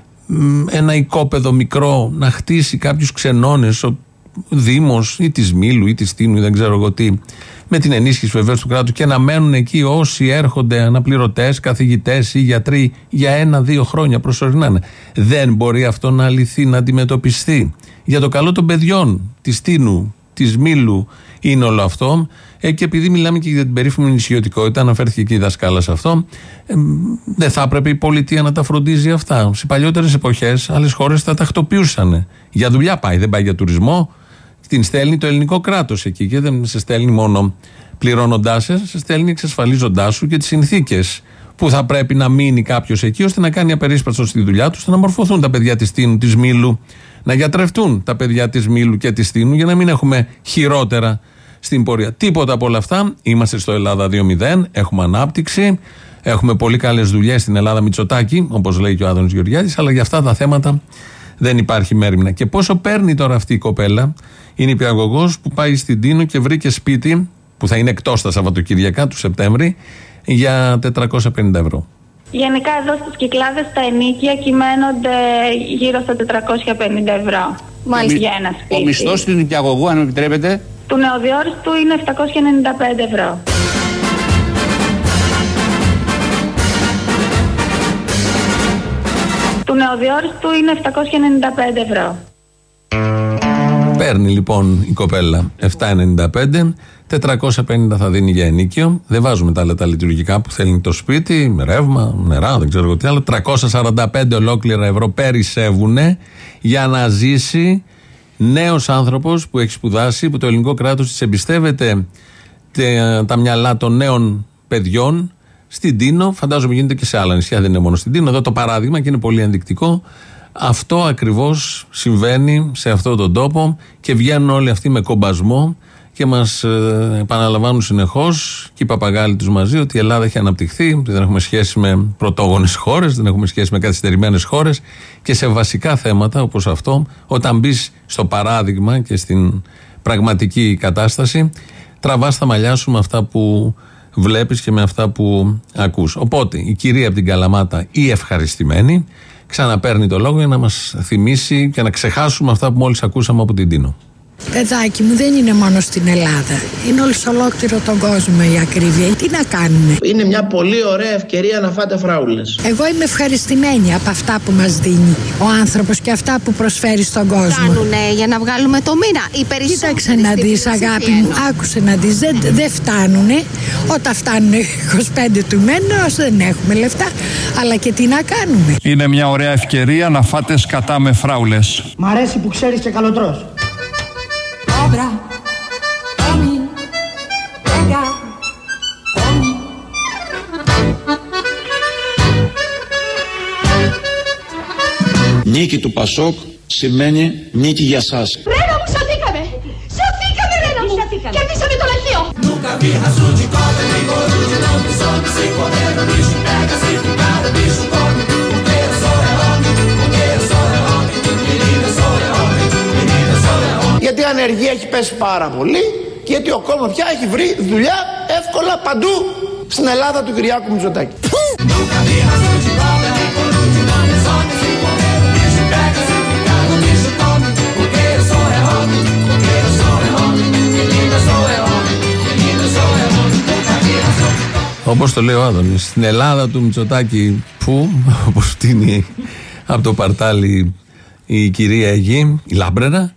ένα οικόπεδο μικρό να χτίσει κάποιους ξενώνες, ο Δήμος ή της Μήλου ή της Τίνου ή δεν ξέρω εγώ τι, με την ενίσχυση βεβαίως του κράτους, και να μένουν εκεί όσοι έρχονται αναπληρωτές, καθηγητές ή γιατροί για 1-2 χρόνια προσωρινά. Δεν μπορεί αυτό να λυθεί, να αντιμετωπιστεί? Για το καλό των παιδιών της Τίνου, της Μήλου είναι όλο αυτό. Και επειδή μιλάμε και για την περίφημη νησιωτικότητα, αναφέρθηκε και η δασκάλα σε αυτό, δεν θα έπρεπε η πολιτεία να τα φροντίζει αυτά? Σε παλιότερες εποχές άλλες χώρες τα τακτοποιούσαν. Για δουλειά πάει, δεν πάει για τουρισμό. Την στέλνει το ελληνικό κράτος εκεί, και δεν σε στέλνει μόνο πληρώνοντάς σε στέλνει εξασφαλίζοντάς σου και τις συνθήκες που θα πρέπει να μείνει κάποιος εκεί, ώστε να κάνει απερίσπαστο στη δουλειά του, ώστε να μορφωθούν τα παιδιά της Τίνου, της Μήλου, να γιατρευτούν τα παιδιά της Μήλου και της Τίνου, για να μην έχουμε χειρότερα στην πορεία. Τίποτα από όλα αυτά. Είμαστε στο Ελλάδα 2.0, έχουμε ανάπτυξη, έχουμε πολύ καλές δουλειές στην Ελλάδα Μητσοτάκη, όπως λέει και ο Άδωνης Γεωργιάδης, αλλά για αυτά τα θέματα δεν υπάρχει μέριμνα. Και πόσο παίρνει τώρα αυτή η κοπέλα? Είναι υπηαγωγός που πάει στην Τίνο και βρήκε σπίτι που θα είναι εκτός τα Σαββατοκυριακά του Σεπτέμβρη για 450 ευρώ. Γενικά εδώ στις Κυκλάδες τα ενίκια κυμαίνονται γύρω στα 450 ευρώ. Μάλιστα. Για ένα σπίτι. Ο μισθός του νηπιαγωγού, αν επιτρέπετε? Του νεοδιόριστου είναι 795 ευρώ. Του νεοδιόριστου είναι 795 ευρώ. Παίρνει λοιπόν η κοπέλα 7,95, 450 θα δίνει για ενίκιο. Δεν βάζουμε τα άλλα τα λειτουργικά που θέλει το σπίτι, ρεύμα, νερά, δεν ξέρω τι άλλο. 345 ολόκληρα ευρώ περισσεύουν για να ζήσει νέος άνθρωπος που έχει σπουδάσει, που το ελληνικό κράτος της εμπιστεύεται τα μυαλά των νέων παιδιών στην Τίνο. Φαντάζομαι γίνεται και σε άλλα νησιά, δεν είναι μόνο στην Τίνο. Εδώ το παράδειγμα και είναι πολύ ενδεικτικό. Αυτό ακριβώς συμβαίνει σε αυτόν τον τόπο και βγαίνουν όλοι αυτοί με κομπασμό και μας επαναλαμβάνουν συνεχώς και οι παπαγάλοι τους μαζί ότι η Ελλάδα έχει αναπτυχθεί, ότι δεν έχουμε σχέση με πρωτόγονες χώρες, δεν έχουμε σχέση με καθυστερημένες χώρες και σε βασικά θέματα όπως αυτό, όταν μπεις στο παράδειγμα και στην πραγματική κατάσταση, τραβάς τα μαλλιά σου με αυτά που βλέπεις και με αυτά που ακούς. Οπότε η κυρία από την Καλαμάτα, η ευχαριστημένη, ξαναπαίρνει το λόγο για να μας θυμίσει και να ξεχάσουμε αυτά που μόλις ακούσαμε από την Τίνο. Παιδάκι μου, δεν είναι μόνο στην Ελλάδα. Είναι όλο ολόκληρο τον κόσμο η ακρίβεια. Τι να κάνουμε. Είναι μια πολύ ωραία ευκαιρία να φάτε φράουλες. Εγώ είμαι ευχαριστημένη από αυτά που μας δίνει ο άνθρωπος και αυτά που προσφέρει στον κόσμο. Κάνουνε για να βγάλουμε το μήνα. Κοίταξε να δεις, αγάπη μου, άκουσε να δεις. Δεν φτάνουνε. Όταν φτάνουν 25 του μένους δεν έχουμε λεφτά. Αλλά και τι να κάνουμε. Είναι μια ωραία ευκαιρία να φάτε σκατά με φράουλες. Μ' αρέσει που ξέρεις και καλοτρός. Νίκη του Πασόκ σημαίνει νίκη για σας. Ρένα μου, σωθήκαμε! Σωθήκαμε, Ρένα μου! Κερδίσαμε το λαχείο! Γιατί η ανεργία έχει πέσει πάρα πολύ και γιατί ο κόσμος πια έχει βρει δουλειά εύκολα παντού στην Ελλάδα του Κυριάκου Μητσοτάκη. Όπως το λέει ο Άδωνης, στην Ελλάδα του Μητσοτάκη που, όπως φτύνει από το παρτάλι η κυρία εκεί, η Λάμπρερα,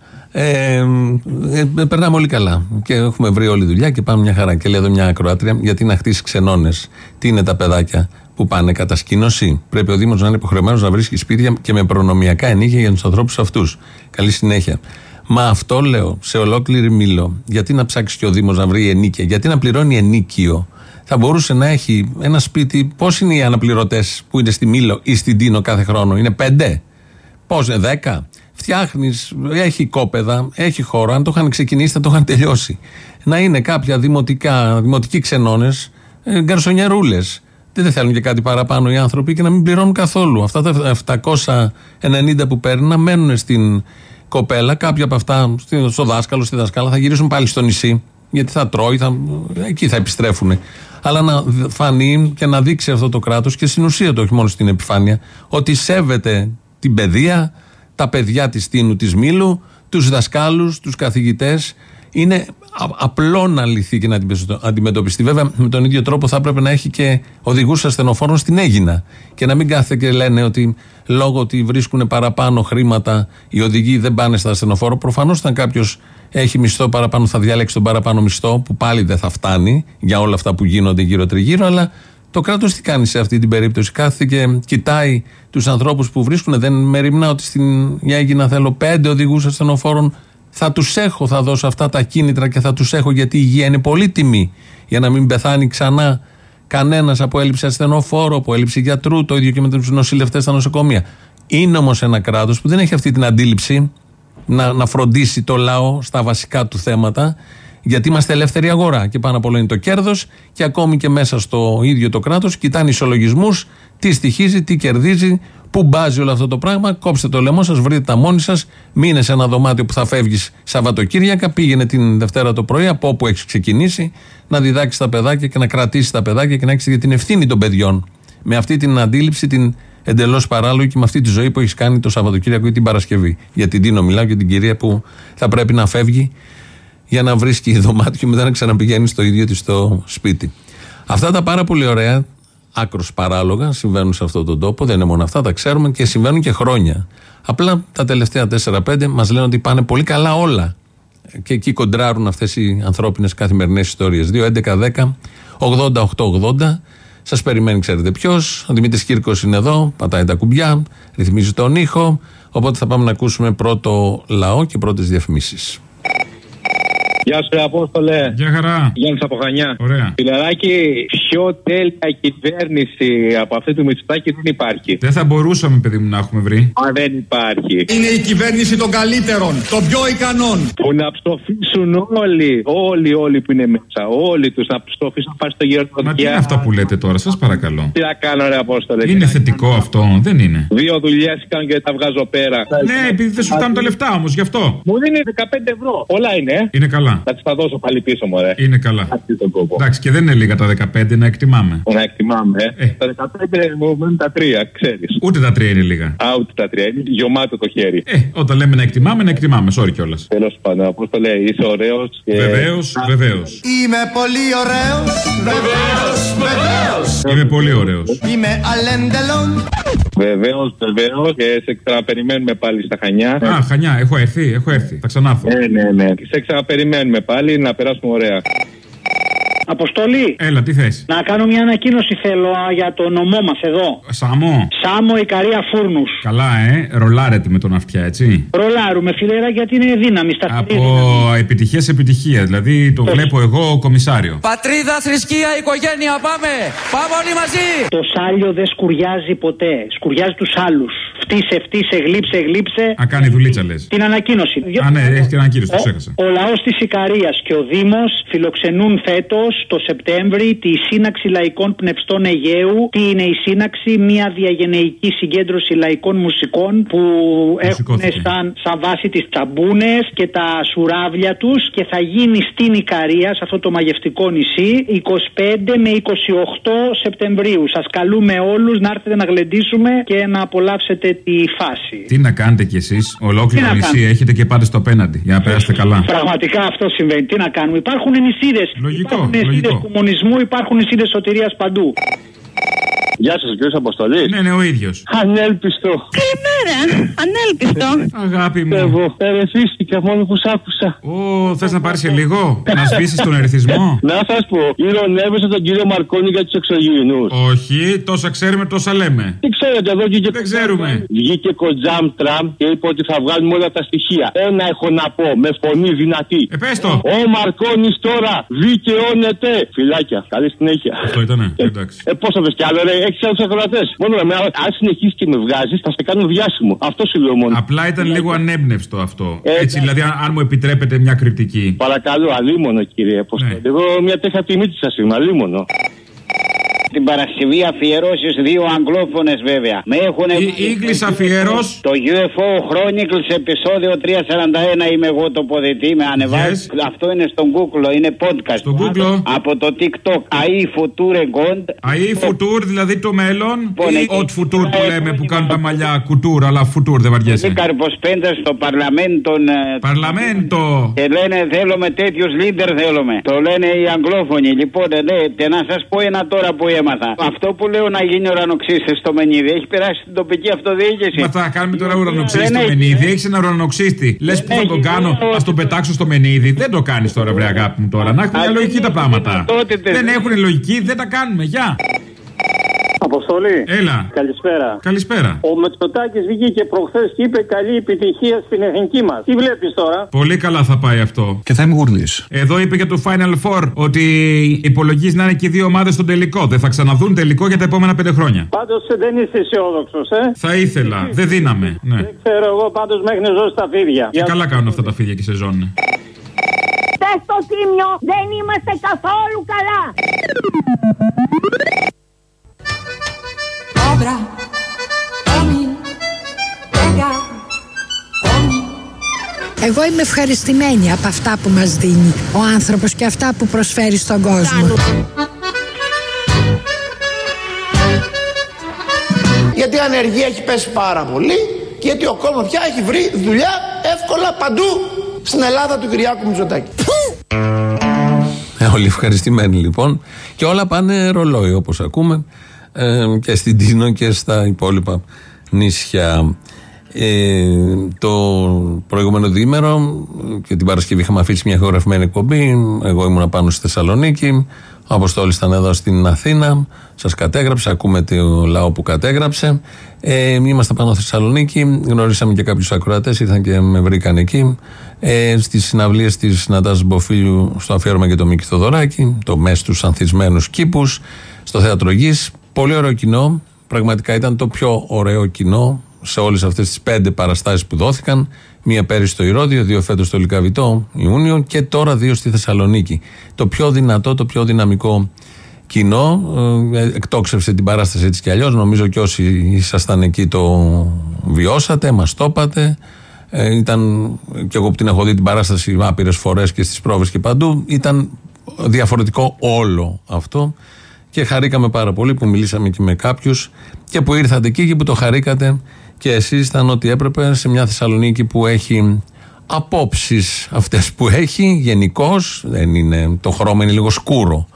περνάμε όλοι καλά και έχουμε βρει όλη δουλειά και πάμε μια χαρά. Και λέει εδώ μια ακροάτρια, γιατί να χτίσει ξενώνες? Τι είναι τα παιδάκια που πάνε κατασκήνωση? Πρέπει ο Δήμος να είναι υποχρεωμένος να βρίσκει σπίτια και με προνομιακά ενίκια για τους ανθρώπους αυτούς. Καλή συνέχεια. Μα αυτό λέω σε ολόκληρη Μήλο. Γιατί να ψάξει και ο Δήμος να βρει ενίκια? Γιατί να πληρώνει ενίκιο? Θα μπορούσε να έχει ένα σπίτι. Πώς είναι οι αναπληρωτές που είναι στη Μήλο ή στην Τίνο κάθε χρόνο? Είναι 5? Πώς είναι 10? Φτιάχνεις, έχει οικόπεδα, έχει χώρο. Αν το είχαν ξεκινήσει θα το είχαν τελειώσει. Να είναι κάποια δημοτικοί ξενώνες, γκαρσονιερούλες. Δεν θέλουν και κάτι παραπάνω οι άνθρωποι και να μην πληρώνουν καθόλου. Αυτά τα 790 που παίρνουν να μένουν στην κοπέλα. Κάποια από αυτά στο δάσκαλο, στη δασκάλα θα γυρίσουν πάλι στο νησί. Γιατί θα τρώει, εκεί θα επιστρέφουν. Αλλά να φανεί και να δείξει αυτό το κράτος και στην ουσία το, όχι μόνο στην επιφάνεια, ότι σέβεται την παιδεία, τα παιδιά της Τίνου, της Μήλου, τους δασκάλους, τους καθηγητές. Είναι απλό να λυθεί και να αντιμετωπιστεί. Βέβαια, με τον ίδιο τρόπο θα έπρεπε να έχει και οδηγούς ασθενοφόρων στην Αίγινα. Και να μην κάθεται και λένε ότι λόγω ότι βρίσκουν παραπάνω χρήματα οι οδηγοί δεν πάνε στα ασθενοφόρο. Προφανώς, όταν κάποιος έχει μισθό παραπάνω, θα διαλέξει τον παραπάνω μισθό, που πάλι δεν θα φτάνει για όλα αυτά που γίνονται γύρω-τριγύρω. Αλλά το κράτος τι κάνει σε αυτή την περίπτωση? Κάθεται και κοιτάει τους ανθρώπους που βρίσκουν. Δεν μεριμνά ότι στην Αίγινα θέλω 5 οδηγούς ασθενοφόρων. Θα τους έχω, θα δώσω αυτά τα κίνητρα και θα τους έχω, γιατί η υγεία είναι πολύτιμη, για να μην πεθάνει ξανά κανένας από έλλειψη ασθενοφόρου, από έλλειψη γιατρού, το ίδιο και με τους νοσηλευτές στα νοσοκομεία. Είναι όμως ένα κράτος που δεν έχει αυτή την αντίληψη να φροντίσει το λαό στα βασικά του θέματα, γιατί είμαστε ελεύθερη αγορά και πάνω απ' όλα είναι το κέρδος, και ακόμη και μέσα στο ίδιο το κράτος κοιτάνε ισολογισμούς, τι στοιχίζει, τι κερδίζει, πού μπάζει όλο αυτό το πράγμα. Κόψτε το λαιμό σας, βρείτε τα μόνοι σας, μείνε σε ένα δωμάτιο που θα φεύγεις Σαββατοκύριακα, πήγαινε την Δευτέρα το πρωί από όπου έχεις ξεκινήσει να διδάξεις τα παιδάκια και να κρατήσεις τα παιδάκια και να έχεις για την ευθύνη των παιδιών. Με αυτή την αντίληψη, την εντελώς παράλογη, και με αυτή τη ζωή που έχεις κάνει το Σαββατοκύριακο ή την Παρασκευή. Για την Τίνο μιλάω και την κυρία που θα πρέπει να φεύγει για να βρίσκει δωμάτιο και μετά να ξαναπηγαίνει στο ίδιο της το σπίτι. Αυτά τα πάρα πολύ ωραία, άκρως παράλογα, συμβαίνουν σε αυτόν τον τόπο. Δεν είναι μόνο αυτά, τα ξέρουμε και συμβαίνουν και χρόνια. Απλά τα τελευταία 4-5 μας λένε ότι πάνε πολύ καλά όλα. Και εκεί κοντράρουν αυτές οι ανθρώπινες καθημερινές ιστορίες. 2-11-10-80-8-80. Σας περιμένει, ξέρετε ποιος. Ο Δημήτρης Κύρκος είναι εδώ, πατάει τα κουμπιά, ρυθμίζει τον ήχο. Οπότε θα πάμε να ακούσουμε πρώτο λαό και πρώτες διαφημίσεις. Γεια σου, Απόστολε. Γεια χαρά. Γιάννης από Χανιά. Ωραία. Φιλεράκι, πιο τέλεια κυβέρνηση από αυτή του Μητσοτάκη δεν υπάρχει. Δεν θα μπορούσαμε, παιδί μου, να έχουμε βρει. Δεν υπάρχει. Είναι η κυβέρνηση των καλύτερων, των πιο ικανών. Που να ψοφήσουν όλοι που είναι μέσα. Όλοι τους να ψοφήσουν να πάρει στο γύρο του. Μα τι είναι αυτά που λέτε τώρα, σας παρακαλώ. Τι να κάνω, ρε Απόστολε. Είναι θετικό αυτό, δεν είναι. 2 δουλειές κάνω και τα βγάζω πέρα. Ναι, επειδή δεν σου φτάνουν τα λεφτά όμως, γι' αυτό. Μου δίνει 15 ευρώ. Πολλά είναι. Είναι καλά. Θα τις τα δώσω πάλι πίσω, μωρέ. Είναι καλά. Εντάξει, και δεν είναι λίγα τα 15, να εκτιμάμε. Να εκτιμάμε, Τα 15 μου μένουν τα 3, ξέρεις. Ούτε τα 3 είναι λίγα. Ούτε τα 3, είναι γεμάτο το χέρι. Όταν λέμε να εκτιμάμε, sorry κιόλας. Τέλος πάντων, πώς το λέει, είσαι ωραίος και... Βεβαίως. Είμαι πολύ ωραίος. Βεβαίως. Είμαι πολύ ωραίος. Είμαι αλέντελον. Βεβαίως και σε ξαναπεριμένουμε πάλι στα Χανιά. Χανιά, έχω έρθει. Θα ξανάρθω. Ναι. Σε ξαναπεριμένουμε πάλι να περάσουμε ωραία. Αποστολή. Έλα, τι θες? Να κάνω μια ανακοίνωση θέλω για το νομό μας εδώ. Σάμο Ικαρία Φούρνους. Καλά, ρολάρετε με τον αυτιά, έτσι. Ρολάρουμε, φιλέρα, γιατί είναι δύναμη στα Από επιτυχία σε επιτυχία. Δηλαδή το βλέπω εγώ κομισάριο. Πατρίδα, θρησκεία, οικογένεια, πάμε! Πάμε όλοι μαζί! Το σάλιο δεν σκουριάζει ποτέ. Σκουριάζει τους άλλους. Φτύσε, γλύψε. Κάνει δουλίτσα, λες. Την ανακοίνωση. Ναι, έχει την ανακοίνωση, το ξέχασα. Ο λαός της Ικαρίας και ο Δήμος φιλοξενούν φέτος το Σεπτέμβρη τη Σύναξη Λαϊκών Πνευστών Αιγαίου. Τι είναι η Σύναξη? Μια διαγενεϊκή συγκέντρωση λαϊκών μουσικών που έχουν σαν βάση τις τσαμπούνες και τα σουράβλια τους και θα γίνει στην Ικαρία, σε αυτό το μαγευτικό νησί, 25 με 28 Σεπτεμβρίου. Σας καλούμε όλους να έρθετε να γλεντήσουμε και να απολαύσετε τη φάση. Τι να κάνετε κι εσείς, ολόκληρο νησί έχετε και πάτε στο απέναντι για να περάσετε καλά. Πραγματικά αυτό συμβαίνει. Τι να κάνουμε, υπάρχουν νησίδες. Λογικό. Νησίδες κομμουνισμού, υπάρχουν νησίδες σωτηρίας παντού. Γεια σας, κύριος Αποστολή. Ναι, ο ίδιος. Ανέλπιστο. Καλημέρα, ανέλπιστο. Αγάπη μου. Εγώ ερεθίστηκα μόνο που σ' άκουσα. Θες να πάρεις σε λίγο, να σβήσεις τον ερεθισμό? Να σας πω, ηρωνεύεσαι τον κύριο Μαρκόνη για τους εξωγήινους. Όχι, τόσα ξέρουμε, τόσα λέμε. Τι ξέρετε, εδώ βγήκε. Δεν ξέρουμε. Βγήκε Κοντζάμ Τραμπ και είπε ότι θα βγάλουμε όλα τα στοιχεία. Ένα έχω να πω, με φωνή δυνατή. Πες το. Ο Μαρκόνης τώρα δικαιώνεται. Φιλάκια, καλή συνέχεια. Αυτό ήτανε, εντάξει. Πόσο δες κι άλλο, ρε, έχεις άλλους ακροατές. Μόνο με, αν συνεχίσεις και με βγάζεις, θα σε κάνω διάσημο. Αυτό σου λέω μόνο. Απλά ήταν λίγο ανέμπνευστο αυτό. Έτσι, δηλαδή, αν μου επιτρέπετε μια κριτική. Παρακαλώ, αλίμονο, κύριε Αποστόλη. Εγώ μια τέτοια τιμή σας είμαι, αλίμονο. Την Παρασκευή αφιερώσεις 2 αγγλόφωνες βέβαια. Με έχουν English αφιέρως. Το UFO Chronicles επεισόδιο 341 είμαι εγώ τοποθετή. Με ανεβάζει. Αυτό είναι στο Google, είναι podcast. Στο Google. Από το TikTok. AI Future Gond. AI Future, δηλαδή το μέλλον. Ή Ot Future που λέμε που κάνουν τα μαλλιά κουτούρ, αλλά Future δεν βαριέσαι. Είναι καρποσπέντα στο Παρλαμέντο. Και λένε θέλουμε τέτοιους leader θέλουμε. Το λένε οι αγγλόφωνοι. Λοιπόν, και να σας πω ένα τώρα που έμαθα. Αυτό που λέω να γίνει ουρανοξύστης στο Μενίδη έχει περάσει στην τοπική αυτοδιοίκηση. Μα θα κάνουμε τώρα ουρανοξύστη στο Μενίδη. Έχεις ένα ουρανοξύστη. Λες που θα τον κάνω, ας τον πετάξω στο Μενίδη. Δεν το κάνεις τώρα, βρε αγάπη μου τώρα. Να έχουν μια λογική τα πράγματα. Δεν έχουν λογική, δεν τα κάνουμε. Γεια. Αποστολή. Έλα. Καλησπέρα. Ο Μητσοτάκης βγήκε προχθές και είπε καλή επιτυχία στην εθνική μας. Τι βλέπεις τώρα? Πολύ καλά θα πάει αυτό. Και θα είμαι γουρλής. Εδώ είπε για το Final Four ότι υπολογίζει να είναι και οι 2 ομάδες στον τελικό. Δεν θα ξαναδούν τελικό για τα επόμενα 5 χρόνια. Πάντως δεν είσαι αισιόδοξος, Θα ήθελα. Δεν δίναμε. Ναι. Δεν ξέρω εγώ, πάντως μέχρι να ζω στα φίδια. Και καλά κάνουν αυτά τα φίδια και σε ζώνουν. Στο Τίμιο δεν είμαστε καθόλου καλά. Εγώ είμαι ευχαριστημένη από αυτά που μας δίνει ο άνθρωπος και αυτά που προσφέρει στον κόσμο. Γιατί η ανεργία έχει πέσει πάρα πολύ και γιατί ο κόσμος πια έχει βρει δουλειά εύκολα παντού στην Ελλάδα του Κυριάκου Μητσοτάκη. Όλοι ευχαριστημένοι λοιπόν και όλα πάνε ρολόι όπως ακούμε και στην Τίνο και στα υπόλοιπα νησιά. Το προηγούμενο διήμερο και την Παρασκευή είχαμε αφήσει μια ηχογραφημένη εκπομπή. Εγώ ήμουν πάνω στη Θεσσαλονίκη. Ο Αποστόλης ήταν εδώ στην Αθήνα. Σας κατέγραψε. Ακούμε το λαό που κατέγραψε. Είμαστε πάνω στη Θεσσαλονίκη. Γνωρίσαμε και κάποιους ακροατές. Ήρθαν και με βρήκαν εκεί. Στις συναυλίες της Νατάσας Μποφίλιου, στο αφιέρωμα και το Μίκη Θοδωράκη. Το μες στους ανθισμένους κήπους. Στο Θέατρο Γης. Πολύ ωραίο κοινό. Πραγματικά ήταν το πιο ωραίο κοινό σε όλες αυτές τις 5 παραστάσεις που δόθηκαν. Μία πέρυσι στο Ηρώδειο, 2 φέτος στο Λυκαβητό, Ιούνιο, και τώρα 2 στη Θεσσαλονίκη. Το πιο δυνατό, το πιο δυναμικό κοινό. Εκτόξευσε την παράσταση έτσι κι αλλιώς. Νομίζω και όσοι ήσασταν εκεί το βιώσατε, μας το είπατε. Ήταν και εγώ που την έχω δει την παράσταση άπειρες φορές και στις πρόβες και παντού. Ήταν διαφορετικό όλο αυτό. Και χαρήκαμε πάρα πολύ που μιλήσαμε και με κάποιους και που ήρθατε εκεί και που το χαρήκατε και εσείς. Ήταν ό,τι έπρεπε σε μια Θεσσαλονίκη που έχει απόψεις αυτές που έχει γενικώς. Δεν είναι, το χρώμα είναι λίγο σκούρο.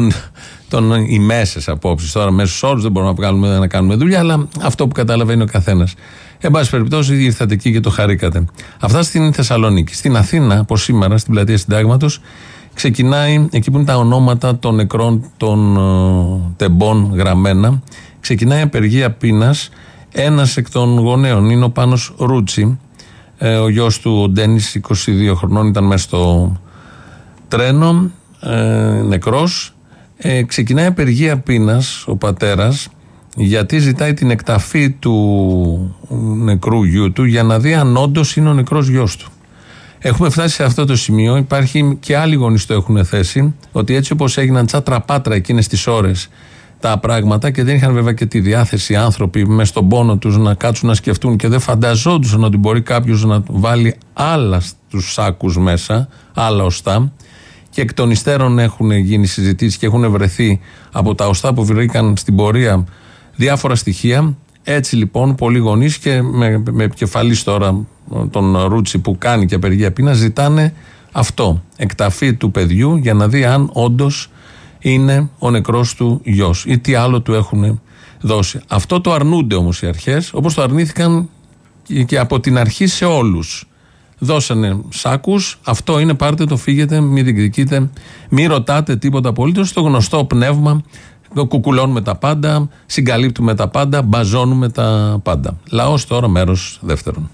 Οι μέσες απόψεις. Τώρα μέσους όρους δεν μπορούμε να κάνουμε δουλειά, αλλά αυτό που καταλαβαίνει ο καθένας. Εν πάση περιπτώσει, ήρθατε εκεί και το χαρήκατε. Αυτά στην Θεσσαλονίκη. Στην Αθήνα, από σήμερα, στην πλατεία Συντάγματος, ξεκινάει, εκεί που είναι τα ονόματα των νεκρών των τεμπών γραμμένα, ξεκινάει απεργία πείνας. Ένας εκ των γονέων είναι ο Πάνος Ρούτσι, ο γιος του, ο Ντένις, 22 χρονών, ήταν μέσα στο τρένο, νεκρός. Ξεκινάει απεργία πείνας ο πατέρας, γιατί ζητάει την εκταφή του νεκρού γιού του για να δει αν όντως είναι ο νεκρός γιος του. Έχουμε φτάσει σε αυτό το σημείο. Υπάρχει και άλλοι γονείς το έχουν θέσει, ότι έτσι όπως έγιναν τσάτρα-πάτρα εκείνες τις ώρες τα πράγματα, και δεν είχαν βέβαια και τη διάθεση άνθρωποι μες στον πόνο τους να κάτσουν να σκεφτούν και δεν φανταζόντουσαν ότι μπορεί κάποιος να βάλει άλλα στους σάκους μέσα, άλλα οστά, και εκ των υστέρων έχουν γίνει συζητήσεις και έχουν βρεθεί από τα οστά που βρήκαν στην πορεία διάφορα στοιχεία. Έτσι λοιπόν πολλοί γονείς και με επικεφαλής τώρα τον Ρούτσι που κάνει και απεργία πείνας ζητάνε αυτό, εκταφή του παιδιού για να δει αν όντως είναι ο νεκρός του γιος ή τι άλλο του έχουν δώσει. Αυτό το αρνούνται όμως οι αρχές, όπως το αρνήθηκαν και από την αρχή σε όλους. Δώσανε σάκους, αυτό είναι, πάρτε το, φύγετε, μην διεκδικείτε, μην ρωτάτε τίποτα απολύτως, στο γνωστό πνεύμα. Κουκουλώνουμε τα πάντα, συγκαλύπτουμε τα πάντα, μπαζώνουμε τα πάντα. Λαός τώρα, μέρος δεύτερον.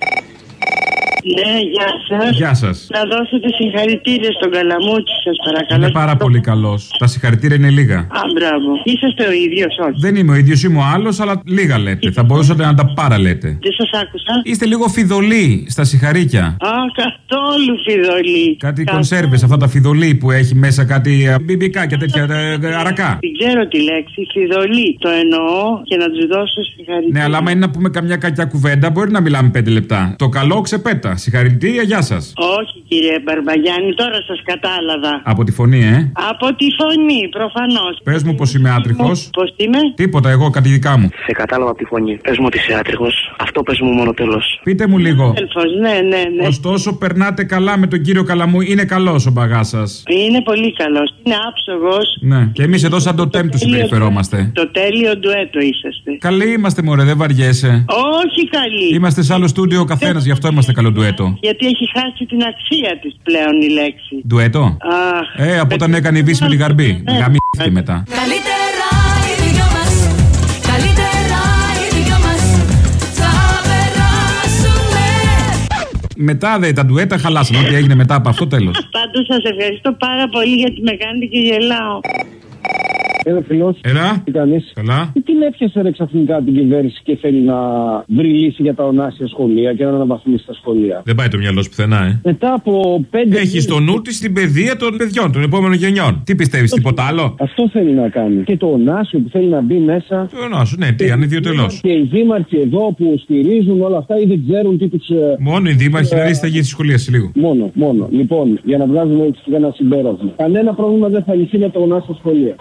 Ναι, γεια σας. Γεια σας. Να δώσετε συγχαρητήρια στον Καλαμούκη, σας παρακαλώ. Είναι πάρα πολύ καλός. Τα συγχαρητήρια είναι λίγα. Α, μπράβο. Είσαστε ο ίδιος, όχι? Δεν είμαι ο ίδιος, είμαι ο άλλος, αλλά λίγα λέτε. Θα μπορούσατε να τα παραλέτε. Δεν σας άκουσα. Είστε λίγο φιδωλοί στα συγχαρήκια. Α, καθόλου φιδωλοί. Κάτι κονσέρβες, αυτά τα φιδωλοί που έχει μέσα κάτι μπιμπικά και τέτοια αρακά. Δεν ξέρω τη λέξη, φιδωλοί. Το εννοώ και να τους δώσω συγχαρητήρια. Ναι, αλλά άμα είναι να πούμε καμιά κακιά κουβέντα, μπορεί να μιλάμε 5 λεπτά. Το καλό ξεπέτα. Συγχαρητήρια, γεια σας. Όχι κύριε Μπαρμπαγιάννη, τώρα σας κατάλαβα. Από τη φωνή, Από τη φωνή, προφανώς. Πες μου πως είμαι άτριχος. Πώς είμαι? Τίποτα, εγώ κάτι δικά μου. Σε κατάλαβα από τη φωνή. Πες μου ότι είσαι άτριχος. Αυτό πες μου μόνο τέλος. Πείτε μου λίγο. Ναι. Ωστόσο, περνάτε καλά με τον κύριο Καλαμού. Είναι καλός ο μπαγάς σας. Είναι πολύ καλός. Είναι άψογος. Ναι, και εμείς εδώ σαν το τέμ του συμπεριφερόμαστε. Το τέλειο ντουέτο είσαστε. Καλοί είμαστε, μωρέ, δεν βαριέσαι. Όχι καλοί. Είμαστε σε άλλο στούντιο ο καθένας, γι' αυτό είμαστε καλό ντουέτο. Γιατί έχει χάσει την αξία της πλέον η λέξη. Ντουέτο. Από όταν έκανε η Βύση με τη Γαρμπή. Γαμήθηκε μετά. Καλύτερα οι δυο μας. Καλύτερα οι δυο μας. Θα περάσουμε. Μετά τα ντουέτα χαλάσαν. Ό,τι έγινε μετά από αυτό, τέλος. Πάντως σας ευχαριστώ πάρα πολύ γιατί με κάνετε και γελάω. Έλα, φιλός. Έλα. Τι κάνεις? Καλά. Τι την έπιασε ρε ξαφνικά την κυβέρνηση και θέλει να βρει λύση για τα ονάσια σχολεία και να αναβαθμίσει τα σχολεία? Δεν πάει το μυαλό σου πουθενά, Μετά από 5. Έχει στο νου τη την παιδεία των παιδιών, των επόμενων γενιών. Τι πιστεύεις, τίποτα άλλο? Αυτό θέλει να κάνει. Και το ονάσιο που θέλει να μπει μέσα. Το ονάσιο, ναι, τι, ανιδιοτελώς. Και οι δήμαρχοι εδώ που στηρίζουν όλα αυτά ή δεν ξέρουν τι τους. Μόνο οι δήμαρχοι, να δεις τι θα γίνει στη σχολεία σε λίγο. Μόνο. Λοιπόν, για να βγάζουμε έτσι ένα συμπέρασμα. Κανένα πρόβλημα δεν θα λυθεί με τα ονάσια σχολεία. Κανένα ζήτημα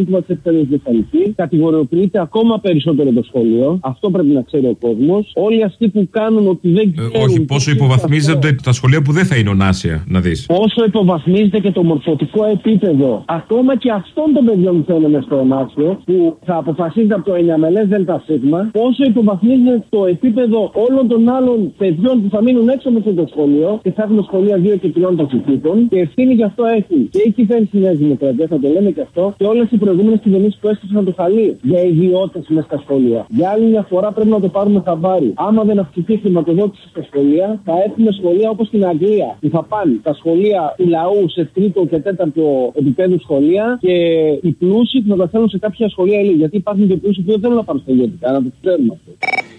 ζήτημα της εκπαιδευτικής. Κατηγοριοποιείται ακόμα περισσότερο το σχολείο. Αυτό πρέπει να ξέρει ο κόσμος. Όλοι αυτοί που κάνουν ότι δεν ξέρουν. Όχι, πόσο υποβαθμίζονται τα σχολεία που δεν θα είναι ονάσια, να δεις. Πόσο υποβαθμίζεται και το μορφωτικό επίπεδο. Ακόμα και αυτών των παιδιών που θέλουν στο ονάσιο, που θα αποφασίζεται από το 9 μελές ΔΣ, πόσο υποβαθμίζεται το επίπεδο όλων των άλλων παιδιών που θα μείνουν έξω από το σχολείο και θα έχουν σχολεία 2 και 3 ταχυτήτων. Και ευθύνη γι' αυτό έχει και η κυβέρνηση της Νέας Δημοκρατίας, θα το λέμε και αυτό, και όλες οι προηγούμενες κυβερνήσεις που έστρεψαν το χαλί για ιδιώτες μέσα στα σχολεία. Για άλλη μια φορά πρέπει να το πάρουμε χαμπάρι. Άμα δεν αυξηθεί η χρηματοδότηση στα σχολεία, θα έχουμε σχολεία όπως στην Αγγλία, που θα πάνε τα σχολεία του λαού σε 3ο και 4ο επίπεδο σχολεία και οι πλούσιοι να τα θέλουν σε κάποια σχολεία ελίτ. Γιατί υπάρχουν και πλούσιοι που δεν θέλουν να πάνε στα ιδιωτικά, να το ξέρουμε αυτό.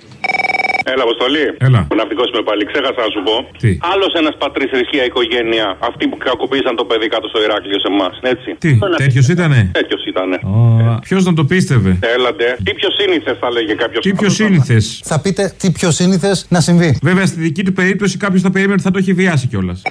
Έλα, Αποστολή. Έλα. Ο ναυτικός είμαι πάλι. Ξέχασα να σου πω. Άλλος ένας πατρίς, θρησκεία, οικογένεια. Αυτοί που κακοποίησαν το παιδί κάτω στο Ηράκλειο σε εμάς. Έτσι. Τι, τέτοιος ήτανε. Τέτοιος ήτανε. Ποιος να το πίστευε. Έλατε. Τι πιο σύνηθες θα λέγε κάποιος. Τι πιο σύνηθες. Θα πείτε τι πιο σύνηθες να συμβεί. Βέβαια στη δική του περίπτωση κάποιος θα περίμενε ότι θα το έχει βιάσει κιόλας.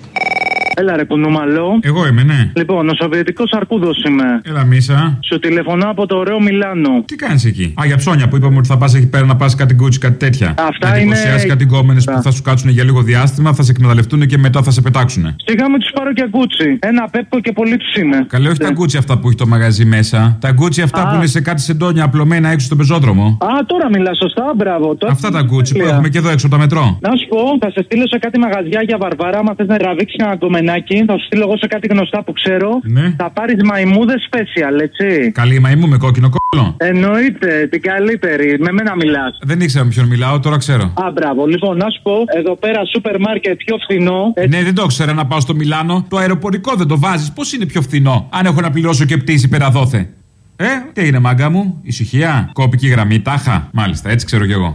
Έλα ρε κουνούμαλο. Εγώ είμαι, ναι. Λοιπόν, ο Σοβιετικός Αρκούδος είμαι. Έλα Μίσα. Σου τηλεφωνώ από το ωραίο Μιλάνο. Τι κάνεις εκεί? Α, για ψώνια που είπαμε ότι θα πας εκεί πέρα να πας κάτι γκούτσι, κάτι τέτοια. Αυτά να εντυπωσιάσεις κάτι γκόμενες που θα σου κάτσουν για λίγο διάστημα, θα σε εκμεταλλευτούν και μετά θα σε πετάξουν. Σιγά με τους πάρω και γκούτσι. Ένα πέπκο και πολύ τους είναι. Καλέ, όχι τα γκούτσι αυτά που έχει το μαγαζί μέσα. Τα γκούτσι αυτά που είναι σε κάτι σεντόνια απλωμένα έξω στον πεζόδρομο. Α, τώρα μιλά σωστά, μπράβο. Αυτά τα γκούτσι που έχουμε και εδώ έξω από τα μετρό. Να σου πω, θα σε στείλω σε κάτι μαγαζιά για Βαρβάρα. Άμα θες να τραβήξει ένα γκομενάκι, θα σου στείλω εγώ σε κάτι γνωστά που ξέρω. Ναι. Θα πάρεις μαϊμούδες special, έτσι. Καλή μαϊμού με κόκκινο κόλλο. Εννοείται, την καλύτερη. Με μένα μιλάς. Δεν ήξερα με ποιον μιλάω, τώρα ξέρω. Α, μπράβο. Λοιπόν, να σου πω, εδώ πέρα σούπερ μάρκετ πιο φθηνό. Έτσι. Ναι, δεν το ήξερα να πάω στο Μιλάνο. Το αεροπορικό δεν το βάζεις. Πώς είναι πιο φθηνό, αν έχω να πληρώσω και πτήση πέρα δόθε. Τι έγινε, μάγκα μου, ησυχία, κόπικη γραμμή, τάχα. Μάλιστα, έτσι ξέρω κι εγώ.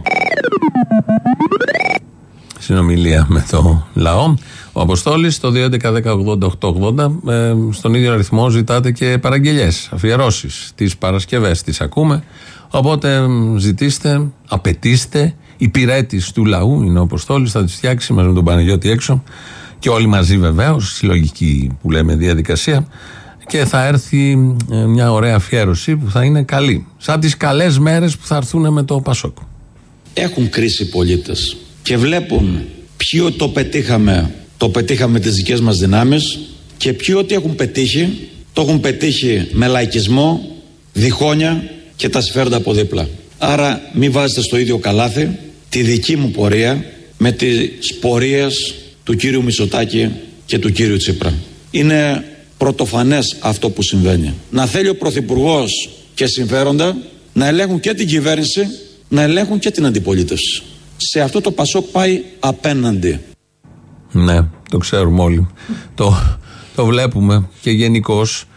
Συνομιλία με το λαό. Ο Αποστόλης στο 2.11.10.80.880 στον ίδιο αριθμό ζητάτε και παραγγελιές, αφιερώσεις. Τις Παρασκευές τις ακούμε. Οπότε ζητήστε, απαιτήστε. Υπηρέτης του λαού είναι ο Αποστόλης, θα τις φτιάξει μαζί με τον Παναγιώτη έξω και όλοι μαζί βεβαίως, συλλογική που λέμε διαδικασία. Και θα έρθει μια ωραία αφιέρωση που θα είναι καλή. Σαν τις καλές μέρες που θα έρθουν με το Πασόκ. Έχουν κρίση οι πολίτες και βλέπουν ποιο το πετύχαμε τις δικές μας δυνάμεις και ποιοι ό,τι έχουν πετύχει, το έχουν πετύχει με λαϊκισμό, διχόνια και τα συμφέροντα από δίπλα. Άρα μην βάζετε στο ίδιο καλάθι τη δική μου πορεία με τις πορείες του κύριου Μητσοτάκη και του κύριου Τσίπρα. Είναι πρωτοφανές αυτό που συμβαίνει. Να θέλει ο Πρωθυπουργός και συμφέροντα να ελέγχουν και την κυβέρνηση, να ελέγχουν και την αντιπολίτευση. Σε αυτό το Πασόκ πάει απέναντι. Ναι, το ξέρουμε όλοι. Το βλέπουμε και γενικώς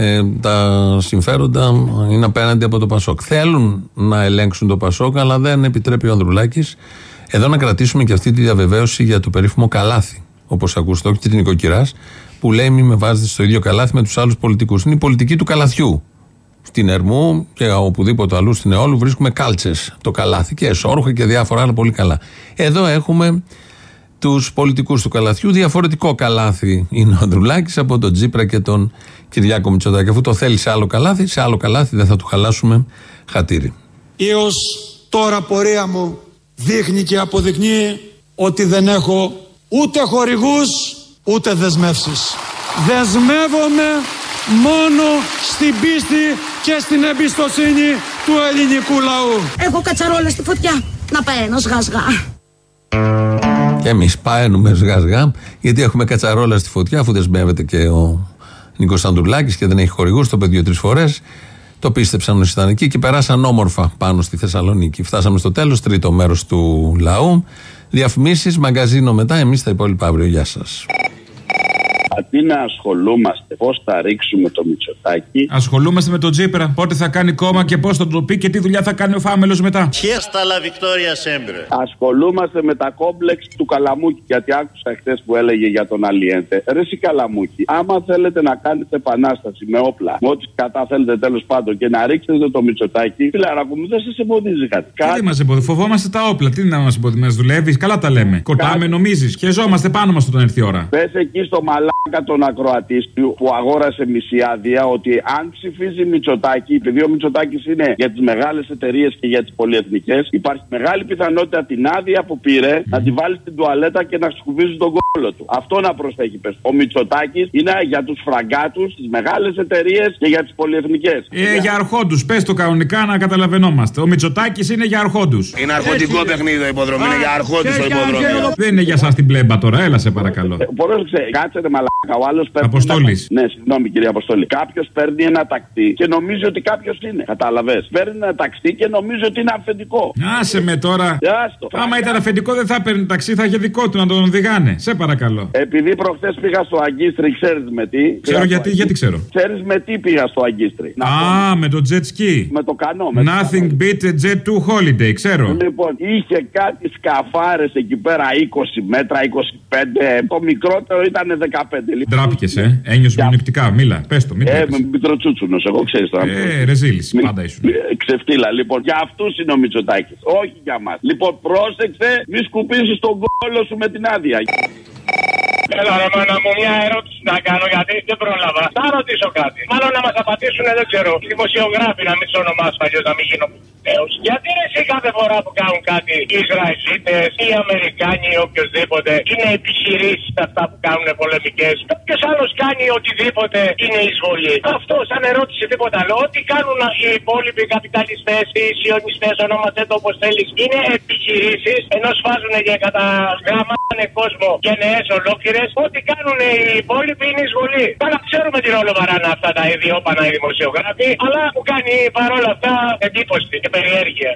τα συμφέροντα είναι απέναντι από το Πασόκ. Θέλουν να ελέγξουν το Πασόκ, αλλά δεν επιτρέπει ο Ανδρουλάκης. Εδώ να κρατήσουμε και αυτή τη διαβεβαίωση για το περίφημο καλάθι, όπως ακούστε, όχι την νοικοκυράς, που λέει μη με βάζετε στο ίδιο καλάθι με τους άλλους πολιτικούς. Είναι η πολιτική του καλαθιού. Στην Ερμού και οπουδήποτε αλλού στην Εόλου βρίσκουμε κάλτσες. Το καλάθι και εσόρουχα και διάφορα άλλα πολύ καλά. Εδώ έχουμε τους πολιτικούς του καλαθιού. Διαφορετικό καλάθι είναι ο Ανδρουλάκης από τον Τσίπρα και τον Κυριάκο Μητσοτάκη. Αφού το θέλει σε άλλο καλάθι δεν θα του χαλάσουμε χατήρι. Η ως τώρα πορεία μου δείχνει και αποδεικνύει ότι δεν έχω ούτε χορηγούς ούτε δεσμεύσεις. Δεσμεύομαι μόνο στην πίστη και στην εμπιστοσύνη του ελληνικού λαού. Έχω κατσαρόλα στη φωτιά. Να παίρνω σγασγά. Και εμείς παίρνουμε σγασγά, γιατί έχουμε κατσαρόλα στη φωτιά, αφού δεσμεύεται και ο Νίκος Ανδρουλάκης και δεν έχει χορηγούς, το παιδί 2-3 φορές. Το πίστεψαν όσοι ήταν εκεί και περάσαν όμορφα πάνω στη Θεσσαλονίκη. Φτάσαμε στο τέλος, τρίτο μέρος του λαού. Διαφημίσεις, μαγκαζίνο μετά, εμείς τα υπόλοιπα αύριο. Γεια σας. Αντί να ασχολούμαστε πώς θα ρίξουμε το Μητσοτάκη, ασχολούμαστε με τον Τσίπρα. Πότε θα κάνει κόμμα και πώς θα το πει και τι δουλειά θα κάνει ο Φάμελος μετά. Ασχολούμαστε με τα κόμπλεξ του Καλαμούκη. Γιατί άκουσα χθες που έλεγε για τον Αλιέντε. Ρε εσύ Καλαμούκη, άμα θέλετε να κάνετε επανάσταση με όπλα, με ό,τι καταφέρετε τέλος πάντων και να ρίξετε το Μητσοτάκη, φιλαράκου μου, δεν σας εμποδίζει κάτι. Τι μας εμποδίζει, φοβόμαστε τα όπλα. Τι να μας εμποδίζει, μας δουλεύει, καλά τα λέμε. Κοτάμε, νομίζεις, χεζόμαστε πάνω μας όταν έρθει η ώρα. Πες εκεί στο μαλάκι μαλάκα τον ακροατή που αγόρασε μισή άδεια ότι αν ψηφίζει Μητσοτάκη, επειδή ο Μητσοτάκης είναι για τις μεγάλες εταιρείες και για τις πολυεθνικές, υπάρχει μεγάλη πιθανότητα την άδεια που πήρε να τη βάλει στην τουαλέτα και να σκουβίζει τον κόλλο του. Αυτό να προσέχει, πες. Ο Μητσοτάκης είναι για τους φραγκάτους, τις μεγάλες εταιρείες και για τις πολυεθνικές. Για αρχόντους, πες το κανονικά να καταλαβαίνόμαστε. Ο Μητσοτάκης είναι για αρχόντους. Είναι αρχοντικό παιχνίδι το υποδρόμιο, είναι για αρχόντους το υποδρόμιο. Δεν είναι για σας την πλέμπα τώρα, έλα σε παρακαλώ. Πρόσεξε, κάτσετε μαλάκα. Ο άλλος παίρνει. Αποστόλης. Ναι, συγγνώμη κύριε Αποστόλη. Κάποιος παίρνει ένα ταξί και νομίζει ότι κάποιος είναι. Κατάλαβες. Παίρνει ένα ταξί και νομίζει ότι είναι αφεντικό. Άσε με τώρα. Άμα ήταν αφεντικό δεν θα παίρνει ταξί, θα είχε δικό του να τον οδηγάνε. Σε παρακαλώ. Επειδή προχθές πήγα στο Αγκίστρι, ξέρεις με τι. Ξέρω γιατί ξέρω. Ξέρεις με τι πήγα στο Αγκίστρι. Με το jet ski. Με το κανό. Nothing beat a jet to holiday, ξέρω. Λοιπόν, είχε κάτι σκαφάρες εκεί πέρα 20 μέτρα, 25. Το μικρότερο ήταν 15. Ντράπηκες, ένιωσε μειονεκτικά. Μίλα, πες το. Με μικροτσούτσουνος, εγώ ξέρεις τώρα. Ρεζίλης, πάντα ήσουν. Ξεφτύλα, λοιπόν. Για αυτούς είναι ο Μητσοτάκης. Όχι για μας. Λοιπόν, πρόσεξε, μη σκουπίσεις τον κόλλο σου με την άδεια. Έλα ρε μάνα μου, μια ερώτηση να κάνω γιατί δεν πρόλαβα. Θα ρωτήσω κάτι. Μάλλον να μας απαντήσουν, δεν ξέρω, οι δημοσιογράφοι, να μην τους ονομάσουν αλλιώς να μην γίνω πολιτέος. Γιατί εσύ κάθε φορά που κάνουν κάτι οι Ισραηλίτες, οι Αμερικάνοι ή οποιοδήποτε είναι επιχειρήσεις αυτά που κάνουν πολεμικές. Ποιος άλλος κάνει οτιδήποτε είναι εισβολή. Αυτό σαν ερώτηση τίποτα άλλο. Ό,τι κάνουν οι υπόλοιποι καπιταλιστές, οι σιωνιστές, ονόμαστε το όπως θέλεις, είναι επιχειρήσεις ενώ σφάζουν και καταγραμμάνε κόσμο γενναίες ολόκληρες. Ό,τι κάνουν οι υπόλοιποι είναι εισβολή. Καλά, ξέρουμε τι ρόλο βαράνε αυτά τα ιδιόπανα οι δημοσιογράφοι, αλλά μου κάνει παρόλα αυτά εντύπωση και περιέργεια.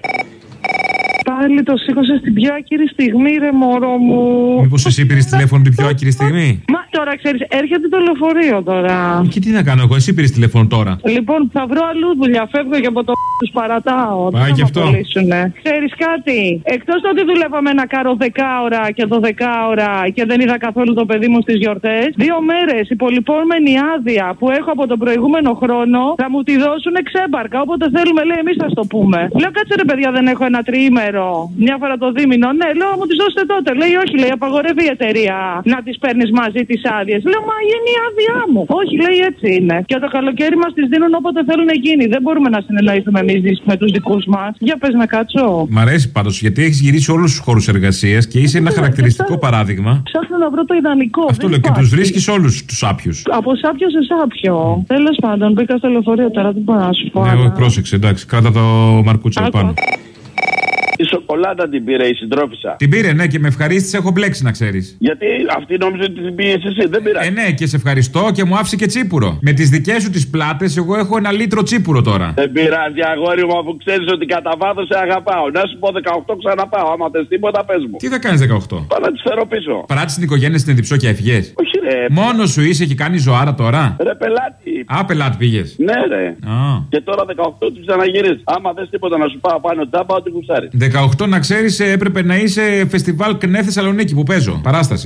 Πάλι το σήκωσε στην πιο άκυρη στιγμή, ρε μωρό μου. Μήπως εσύ πήρες τηλέφωνο την πιο άκυρη στιγμή? Μα τώρα ξέρεις, έρχεται το λεωφορείο τώρα. Και τι να κάνω εγώ, εσύ πήρες τηλέφωνο τώρα. Λοιπόν, θα βρω αλλού δουλειά, φεύγω και από το τους παρατάω. Πάει και αυτό. Ξέρεις κάτι, εκτός το ότι δουλεύαμε ένα κάρο 10 ώρα και 12 ώρα και δεν είδα καθόλου το παιδί μου στις γιορτές, 2 μέρες υπολοιπόμενη άδεια που έχω από τον προηγούμενο χρόνο θα μου τη δώσουν ξέμπαρκα. Όποτε θέλουμε, λέει, εμείς θα στο πούμε. Λέω, κάτσε ρε παιδιά, δεν έχω ένα τριήμερο. Μια φορά το δίμηνο, ναι, λέω, μου τις δώσετε τότε. Λέει, όχι, λέει, απαγορεύει η εταιρεία να τις παίρνεις μαζί τις άδειες. Λέω, μα είναι η άδειά μου. Όχι, λέει, έτσι είναι. Και το καλοκαίρι μας τις δίνουν όποτε θέλουν εκείνοι. Δεν μπορούμε να συνεννοηθούμε εμείς με τους δικούς μας. Για πες να κάτσω. Μ' αρέσει πάντως γιατί έχεις γυρίσει όλους τους χώρους εργασίας και είσαι ένα χαρακτηριστικό παράδειγμα. Ψάχνω να βρω το ιδανικό. Αυτό λέω και τους βρίσκεις όλους τους άπιους. Από σάπιο σε σάπιο. Τέλος πάντων, μπήκα στο λεωφορείο τώρα, δεν μπορώ να σου πω. Πρόσεξε, εντάξει, κράτα το μαρκούτσο πάνω. Τη σοκολάτα την πήρε η συντρόφισσα. Την πήρε, ναι, και με ευχαρίστησε, έχω μπλέξει να ξέρεις. Γιατί αυτή νόμιζε ότι την πήγες εσύ, δεν πειράζει. Ναι, και σε ευχαριστώ και μου άφησε και τσίπουρο. Με τις δικές σου τις πλάτες, εγώ έχω 1 λίτρο τσίπουρο τώρα. Δεν πειράζει, αγόρι μου, αφού ξέρεις ότι κατά βάθος σε αγαπάω. Να σου πω 18 ξαναπάω. Άμα θες τίποτα, πες μου. Τι θα κάνεις 18? Πάω να τις φέρω πίσω. Παράτησες την οικογένεια στην Εδιψό και έφυγες? Όχι, ρε. Μόνος σου είσαι και κάνεις ζωάρα τώρα? Ρε, πελάτη. Πελάτη πήγες. Ναι, ρε. Και τώρα 18 του ξαναγυρίζει. Άμα θες τίποτα να σου πάω πάνω τζάμπα, ό,τι κουστάρει. 18 να ξέρεις, έπρεπε να είσαι φεστιβάλ ΚΝΕ Θεσσαλονίκη που παίζω. Παράσταση.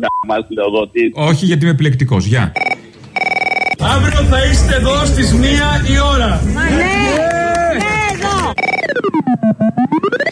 Όχι, γιατί είμαι επιλεκτικός. Γεια. Αύριο θα είστε εδώ στις 1 η ώρα. Ναι, εδώ.